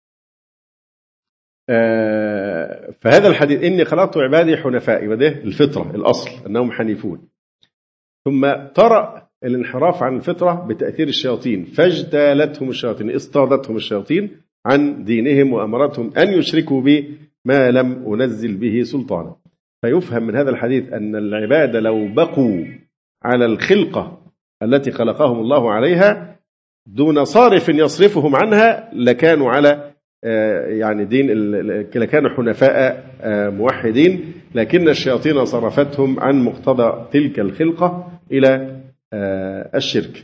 Speaker 3: فهذا الحديث إني خلقت عبادي حنفاء، وده الفطرة الأصل أنهم حنيفون. ثم طرأ الانحراف عن الفطرة بتأثير الشياطين، فاجتالتهم الشياطين، اصطادتهم الشياطين عن دينهم وأمرتهم أن يشركوا بي ما لم أنزل به سلطانا. فيفهم من هذا الحديث أن العبادة لو بقوا على الخلقة التي خلقهم الله عليها دون صارف يصرفهم عنها لكانوا على يعني دين، لكانوا حنفاء موحدين، لكن الشياطين صرفتهم عن مقتضى تلك الخلقة إلى الشرك.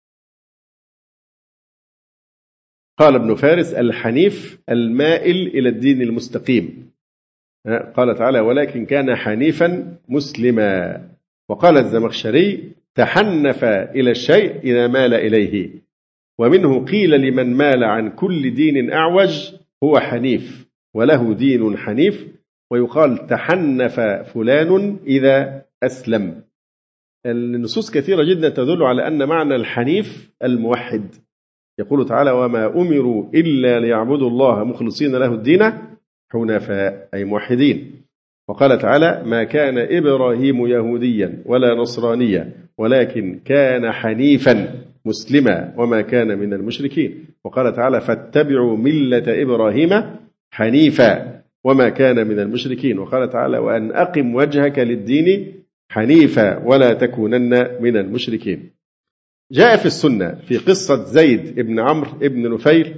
Speaker 3: قال ابن فارس: الحنيف المائل إلى الدين المستقيم. قال تعالى: ولكن كان حنيفا مسلما. وقال الزمخشري: تحنف إلى الشيء إذا مال إليه. ومنه قيل لمن مال عن كل دين أعوج هو حنيف وله دين حنيف، ويقال تحنف فلان إذا أسلم. النصوص كثيرة جدا تدل على أن معنى الحنيف الموحد. يقول تعالى: وما أمروا إلا ليعبدوا الله مخلصين له الدين حنفاء، أي موحدين. وقال تعالى: ما كان إبراهيم يهوديا ولا نصرانيا ولكن كان حنيفا مسلما وما كان من المشركين. وقال تعالى: فاتبعوا ملة إبراهيم حنيفا وما كان من المشركين. وقال تعالى: وأن أقم وجهك للدين حنيفا ولا تكونن من المشركين. جاء في السنة في قصة زيد ابن عمرو ابن نفيل،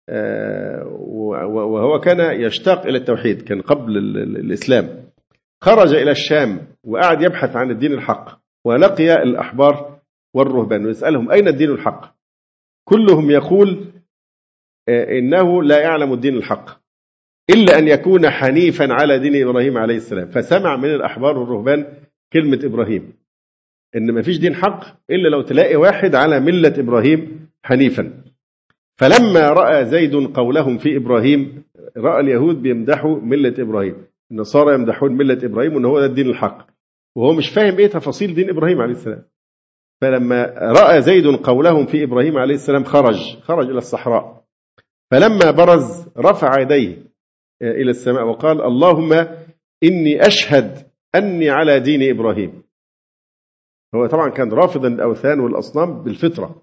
Speaker 3: وهو كان يشتاق إلى التوحيد، كان قبل الإسلام، خرج إلى الشام وقعد يبحث عن الدين الحق، ولقي الأحبار والرهبان ويسألهم: أين الدين الحق؟ كلهم يقول إنه لا يعلم الدين الحق إلا أن يكون حنيفا على دين إبراهيم عليه السلام. فسمع من الأحبار والرهبان كلمة إبراهيم، إن ما فيش دين حق إلا لو تلاقي واحد على ملة إبراهيم حنيفا. فلما رأى زيد قولهم في إبراهيم، رأى اليهود بيمدحوا ملة إبراهيم، النصارى يمدحون ملة إبراهيم وأنه هو ده الدين الحق، وهو مش فاهم إيه تفاصيل دين إبراهيم عليه السلام. فلما رأى زيد قولهم في إبراهيم عليه السلام خرج إلى الصحراء، فلما برز رفع يديه إلى السماء وقال اللهم إني أشهد أني على دين إبراهيم. هو طبعا كان رافضا الأوثان والأصنام بالفطرة،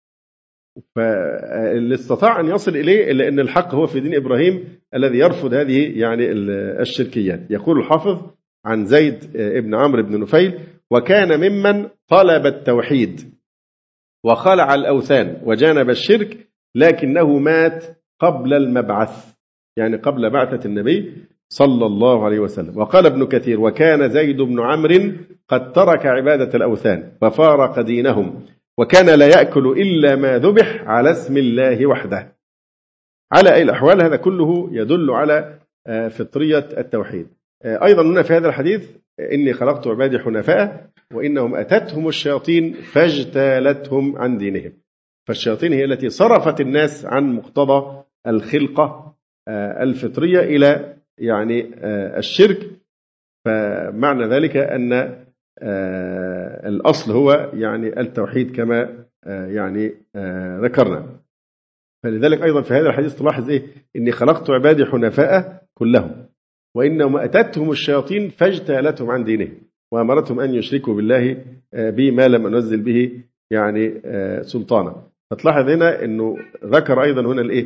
Speaker 3: فاللي استطاع أن يصل إليه إلا أن الحق هو في دين إبراهيم الذي يرفض هذه يعني الشركيات. يقول الحافظ عن زيد ابن عمرو بن نفيل: وكان ممن طلب التوحيد وخلع الأوثان وجانب الشرك، لكنه مات قبل المبعث، يعني قبل بعثة النبي صلى الله عليه وسلم. وقال ابن كثير: وكان زيد بن عمرو قد ترك عبادة الأوثان وفارق دينهم، وكان لا يأكل إلا ما ذبح على اسم الله وحده. على أي الأحوال هذا كله يدل على فطرية التوحيد. أيضا هنا في هذا الحديث: إني خلقت عبادي حنفاء وإنهم أتتهم الشياطين فاجتالتهم عن دينهم. فالشياطين هي التي صرفت الناس عن مقتضى الخلقة الفطرية إلى يعني الشرك. فمعنى ذلك أن الأصل هو يعني التوحيد كما يعني ذكرنا. فلذلك أيضا في هذا الحديث تلاحظ إيه؟ إني خلقت عبادي حنفاء كلهم وإنهم أتتهم الشياطين فاجتالتهم عن دينهم وأمرتهم أن يشركوا بالله بما لم أنزل به يعني سلطانا. فتلاحظ هنا أنه ذكر أيضا هنا الإيه؟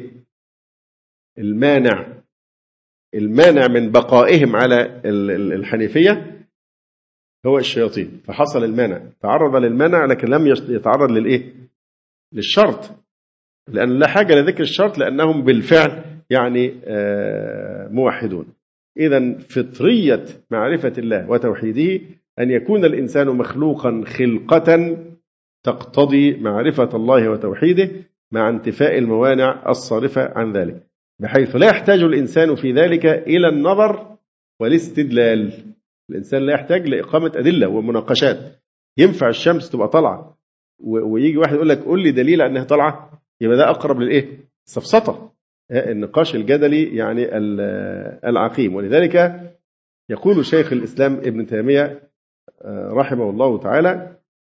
Speaker 3: المانع من بقائهم على الحنيفية هو الشياطين. فحصل المانع، تعرض للمانع لكن لم يتعرض للإيه؟ للشرط، لأن لا حاجة لذكر الشرط لأنهم بالفعل يعني موحدون. إذن فطرية معرفة الله وتوحيده أن يكون الإنسان مخلوقا خلقة تقتضي معرفة الله وتوحيده مع انتفاء الموانع الصارفة عن ذلك، بحيث لا يحتاج الإنسان في ذلك إلى النظر والاستدلال. الإنسان لا يحتاج لإقامة أدلة ومناقشات. ينفع الشمس تبقى طالعة ويجي واحد يقول لك قل لي دليل أنها طالعة، يبقى ده أقرب للإيه؟ السفسطة، النقاش الجدلي يعني العقيم. ولذلك يقول شيخ الإسلام ابن تيمية رحمه الله تعالى: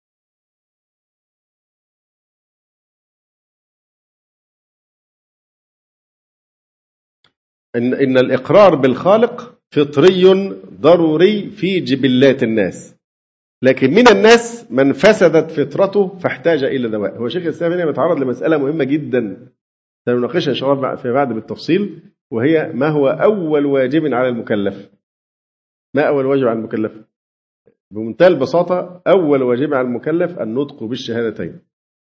Speaker 3: إن الإقرار بالخالق فطري ضروري في جبلات الناس، لكن من الناس من فسدت فطرته فاحتاج إلى دواء. هو شيخ الإسلام هنا بيتعرض لمسألة مهمة جدا سنناقشها إن شاء الله في بعد بالتفصيل، وهي ما هو أول واجب على المكلف. ما أول واجب على المكلف؟ بمنتهى البساطة أول واجب على المكلف النطق بالشهادتين.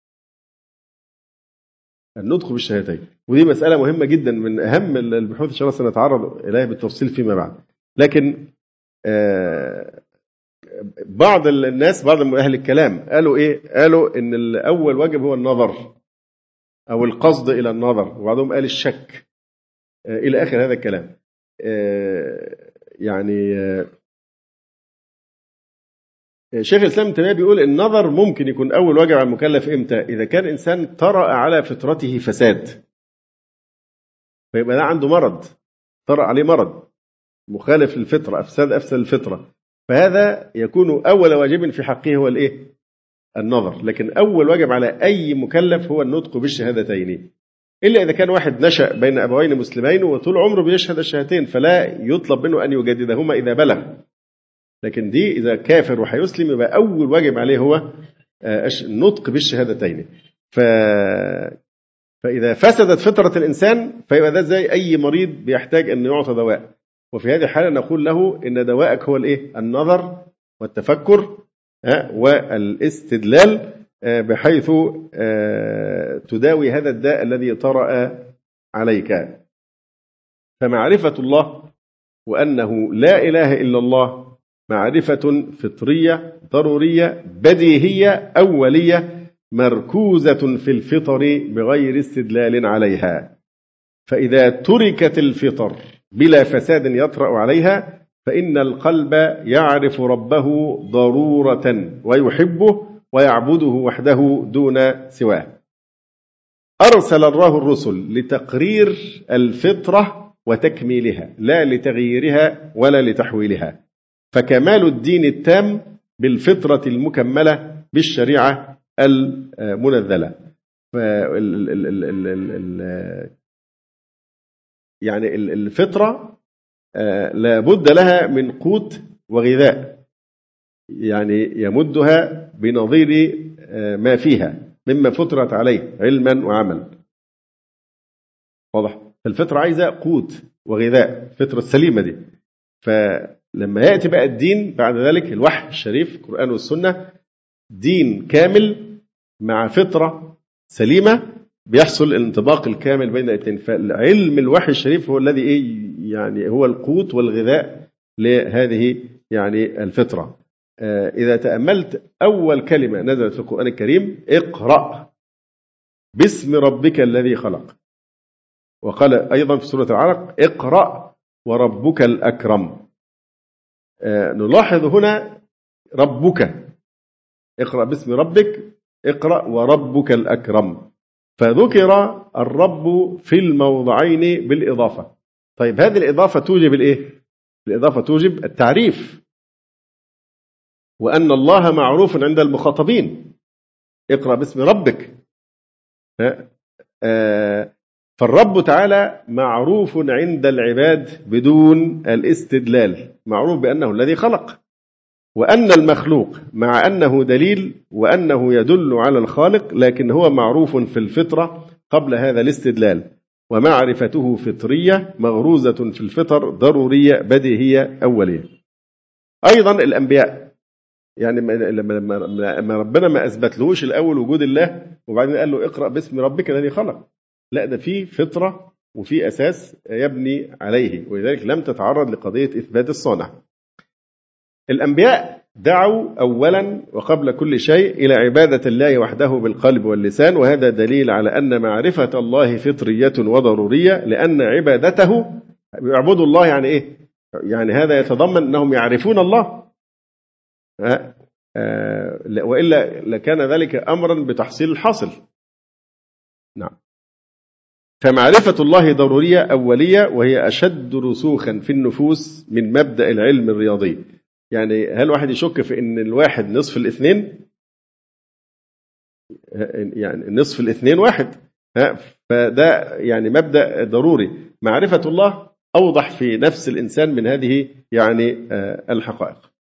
Speaker 3: النطق بالشهادتين، ودي مسألة مهمة جدا من أهم البحوث إن شاء الله سنتعرض إليها بالتفصيل فيما بعد. لكن بعض الناس، بعض أهل الكلام قالوا إيه؟ قالوا إن الأول واجب هو النظر أو القصد إلى النظر، وبعضهم قال الشك إلى آخر هذا الكلام. يعني شيخ الإسلام ابن تيمية بيقول النظر ممكن يكون أول واجب على المكلف إمتى؟ إذا كان إنسان طرأ على فطرته فساد، فيبقى ده عنده مرض، طرأ عليه مرض مخالف للفطرة، أفسد الفطرة، فهذا يكون أول واجب في حقه هو الإيه؟ النظر. لكن أول واجب على أي مكلف هو النطق بالشهادتين، إلا إذا كان واحد نشأ بين أبوين مسلمين وطول عمره بيشهد الشهادتين، فلا يطلب منه أن يجددهما إذا بلغ. لكن دي إذا كافر وحيسلم يبقى أول واجب عليه هو النطق بالشهادتين. فإذا فسدت فطرة الإنسان فيبقى ده زي أي مريض بيحتاج أن يعطى دواء، وفي هذه الحالة نقول له إن دواءك هو الإيه؟ النظر والتفكر والاستدلال، بحيث تداوي هذا الداء الذي طرأ عليك. فمعرفة الله وأنه لا إله إلا الله معرفة فطرية ضرورية بديهية أولية مركوزة في الفطر بغير استدلال عليها، فإذا تركت الفطر بلا فساد يطرأ عليها فإن القلب يعرف ربه ضرورة ويحبه ويعبده وحده دون سواه. أرسل الله الرسل لتقرير الفطرة وتكميلها لا لتغييرها ولا لتحويلها، فكمال الدين التام بالفطرة المكملة بالشريعة المنزلة. يعني الفطرة لابد لها من قوت وغذاء، يعني يمدها بنظير ما فيها مما فطرت عليه علما وعمل. واضح؟ فالفطرة عايزة قوت وغذاء، الفطرة السليمة دي. فلما يأتي بقى الدين بعد ذلك الوحي الشريف القرآن والسنة، دين كامل مع فطرة سليمة، بيحصل الانطباق الكامل بين الاثنين. فالعلم الوحي الشريف هو الذي يعني هو القوت والغذاء لهذه يعني الفطرة. إذا تأملت أول كلمة نزلت في القرآن الكريم اقرأ باسم ربك الذي خلق، وقال أيضا في سورة العلق اقرأ وربك الأكرم. نلاحظ هنا ربك، اقرأ باسم ربك، اقرأ وربك الأكرم، فذكر الرب في الموضعين بالإضافة. طيب هذه الإضافة توجب الإيه؟ الإضافة توجب التعريف، وأن الله معروف عند المخاطبين، اقرأ باسم ربك. فالرب تعالى معروف عند العباد بدون الاستدلال، معروف بأنه الذي خلق، وأن المخلوق مع أنه دليل وأنه يدل على الخالق لكن هو معروف في الفطرة قبل هذا الاستدلال، ومعرفته فطرية مغروزة في الفطر ضرورية بديهية أولية. أيضا الأنبياء، يعني لما ربنا ما أثبتلهوش الأول وجود الله وبعدين قال له اقرأ باسم ربك الذي خلق، لا، ده في فطرة وفي أساس يبني عليه، ولذلك لم تتعرض لقضية إثبات الصانع. الأنبياء دعوا أولا وقبل كل شيء إلى عبادة الله وحده بالقلب واللسان، وهذا دليل على أن معرفة الله فطرية وضرورية، لأن عبادته يعبدوا الله يعني إيه؟ يعني هذا يتضمن أنهم يعرفون الله، وإلا لكان ذلك أمرا بتحصيل الحاصل. نعم. فمعرفة الله ضرورية أولية، وهي أشد رسوخا في النفوس من مبدأ العلم الرياضي. يعني هل واحد يشك في أن الواحد نصف الاثنين؟ يعني نصف الاثنين واحد، فده يعني مبدأ ضروري. معرفة الله أوضح في نفس الإنسان من هذه يعني الحقائق.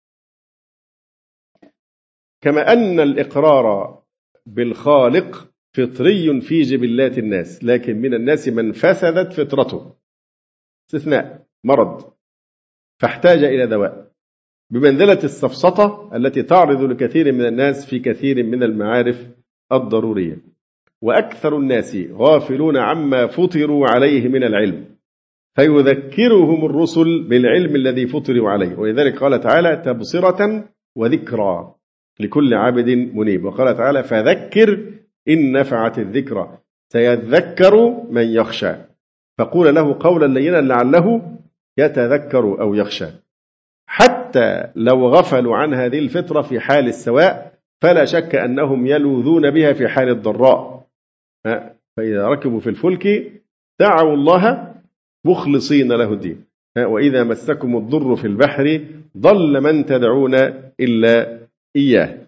Speaker 3: كما أن الإقرار بالخالق فطري في جبلات الناس، لكن من الناس من فسدت فطرته، استثناء مرض فاحتاج إلى دواء، بمنزلة السفسطة التي تعرض لكثير من الناس في كثير من المعارف الضرورية. وأكثر الناس غافلون عما فطروا عليه من العلم، فيذكرهم الرسل بالعلم الذي فطروا عليه، ولذلك قال تعالى تبصرة وذكرى لكل عابد منيب. وقال تعالى فذكر إن نفعت الذكرى سيذكر من يخشى، فقول له قولا لينا لعله يتذكر أو يخشى. حتى لو غفلوا عن هذه الفطرة في حال السواء فلا شك أنهم يلوذون بها في حال الضراء. فإذا ركبوا في الفلك دعوا الله مخلصين له الدين، وإذا مسكم الضر في البحر ضل من تدعون إلا إياه.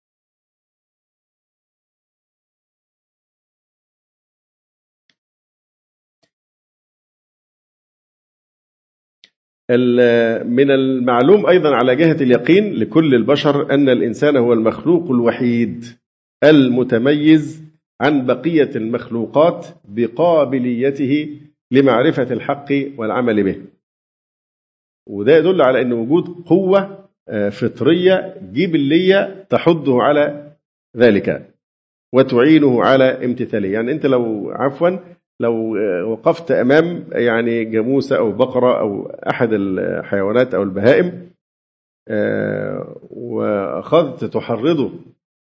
Speaker 3: من المعلوم أيضا على جهة اليقين لكل البشر أن الإنسان هو المخلوق الوحيد المتميز عن بقية المخلوقات بقابليته لمعرفة الحق والعمل به، وده يدل على أن وجود قوة فطرية جبلية تحضه على ذلك وتعينه على امتثاله. يعني أنت لو وقفت أمام يعني جاموسة أو بقرة أو أحد الحيوانات أو البهائم وأخذت تحرضه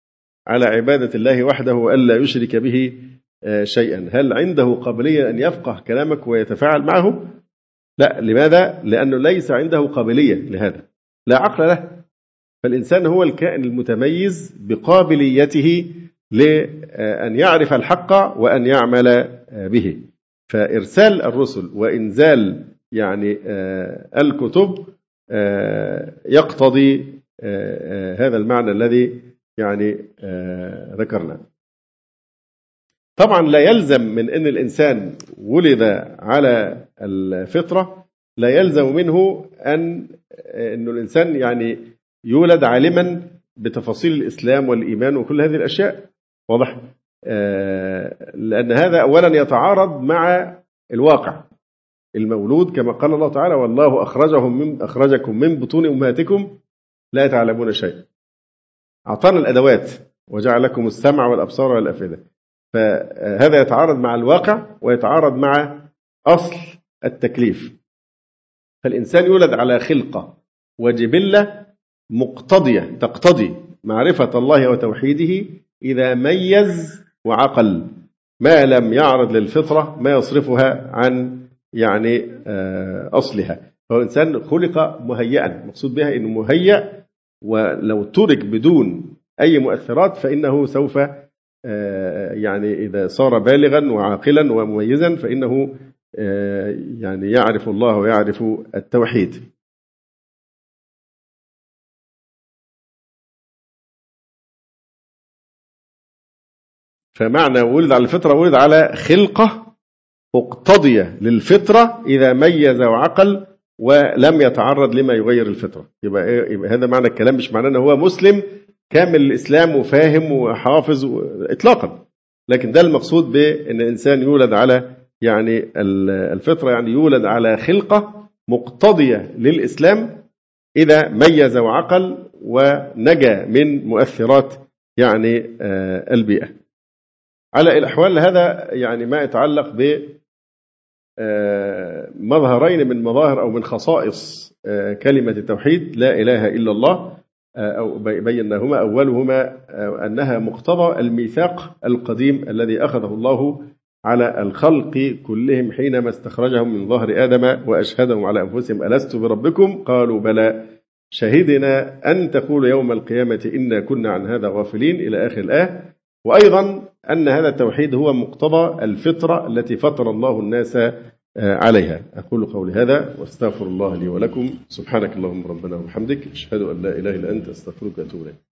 Speaker 3: على عبادة الله وحده وألا يشرك به شيئا. هل عنده قابلية أن يفقه كلامك ويتفاعل معه؟ لا. لماذا؟ لأنه ليس عنده قابلية لهذا، لا عقل له. فالإنسان هو الكائن المتميز بقابليته لأن يعرف الحق وأن يعمل به. فإرسال الرسل وإنزال يعني الكتب يقتضي هذا المعنى الذي يعني ذكرنا. طبعا لا يلزم من أن الإنسان ولد على الفطرة، لا يلزم منه أن الإنسان يعني يولد عالما بتفاصيل الإسلام والإيمان وكل هذه الأشياء. واضح؟ لأن هذا أولا يتعارض مع الواقع. المولود كما قال الله تعالى: والله أخرجكم من بطون أمهاتكم لا تعلمون شيء. أعطانا الأدوات وجعل لكم السمع والأبصار والأفئدة. فهذا يتعارض مع الواقع ويتعارض مع أصل التكليف. فالإنسان يولد على خلقة وجبلة مقتضية تقتضي معرفة الله وتوحيده إذا ميز وعقل، ما لم يعرض للفطرة ما يصرفها عن يعني أصلها. فهو الإنسان خلق مهيئا، مقصود بها أنه مهيئ، ولو ترك بدون أي مؤثرات فإنه سوف يعني إذا صار بالغا وعاقلا ومميزا فإنه يعني يعرف الله ويعرف التوحيد. فمعنى ولد على الفطرة ولد على خلقة مقتضية للفطرة إذا ميز وعقل ولم يتعرض لما يغير الفطرة. يبقى هذا معنى الكلام، مش معناه أنه هو مسلم كامل الإسلام وفاهم وحافظ إطلاقا، لكن ده المقصود بأن الإنسان يولد على يعني الفطرة، يعني يولد على خلقة مقتضية للإسلام إذا ميز وعقل ونجا من مؤثرات يعني البيئة. على الأحوال هذا يعني ما يتعلق بمظهرين من مظاهر أو من خصائص كلمة التوحيد لا إله إلا الله، أو بيناهما. أولهما أنها مقتضى الميثاق القديم الذي أخذه الله على الخلق كلهم حينما استخرجهم من ظهر آدم وأشهدهم على أنفسهم ألست بربكم قالوا بلى شهدنا أن تقول يوم القيامة إنا كنا عن هذا غافلين إلى آخر الآية. وأيضا أن هذا التوحيد هو مقتضى الفطرة التي فطر الله الناس عليها. أقول قولي هذا واستغفر الله لي ولكم. سبحانك اللهم ربنا وبحمدك، أشهد أن لا إله إلا أنت، أستغفرك وأتوب إليك.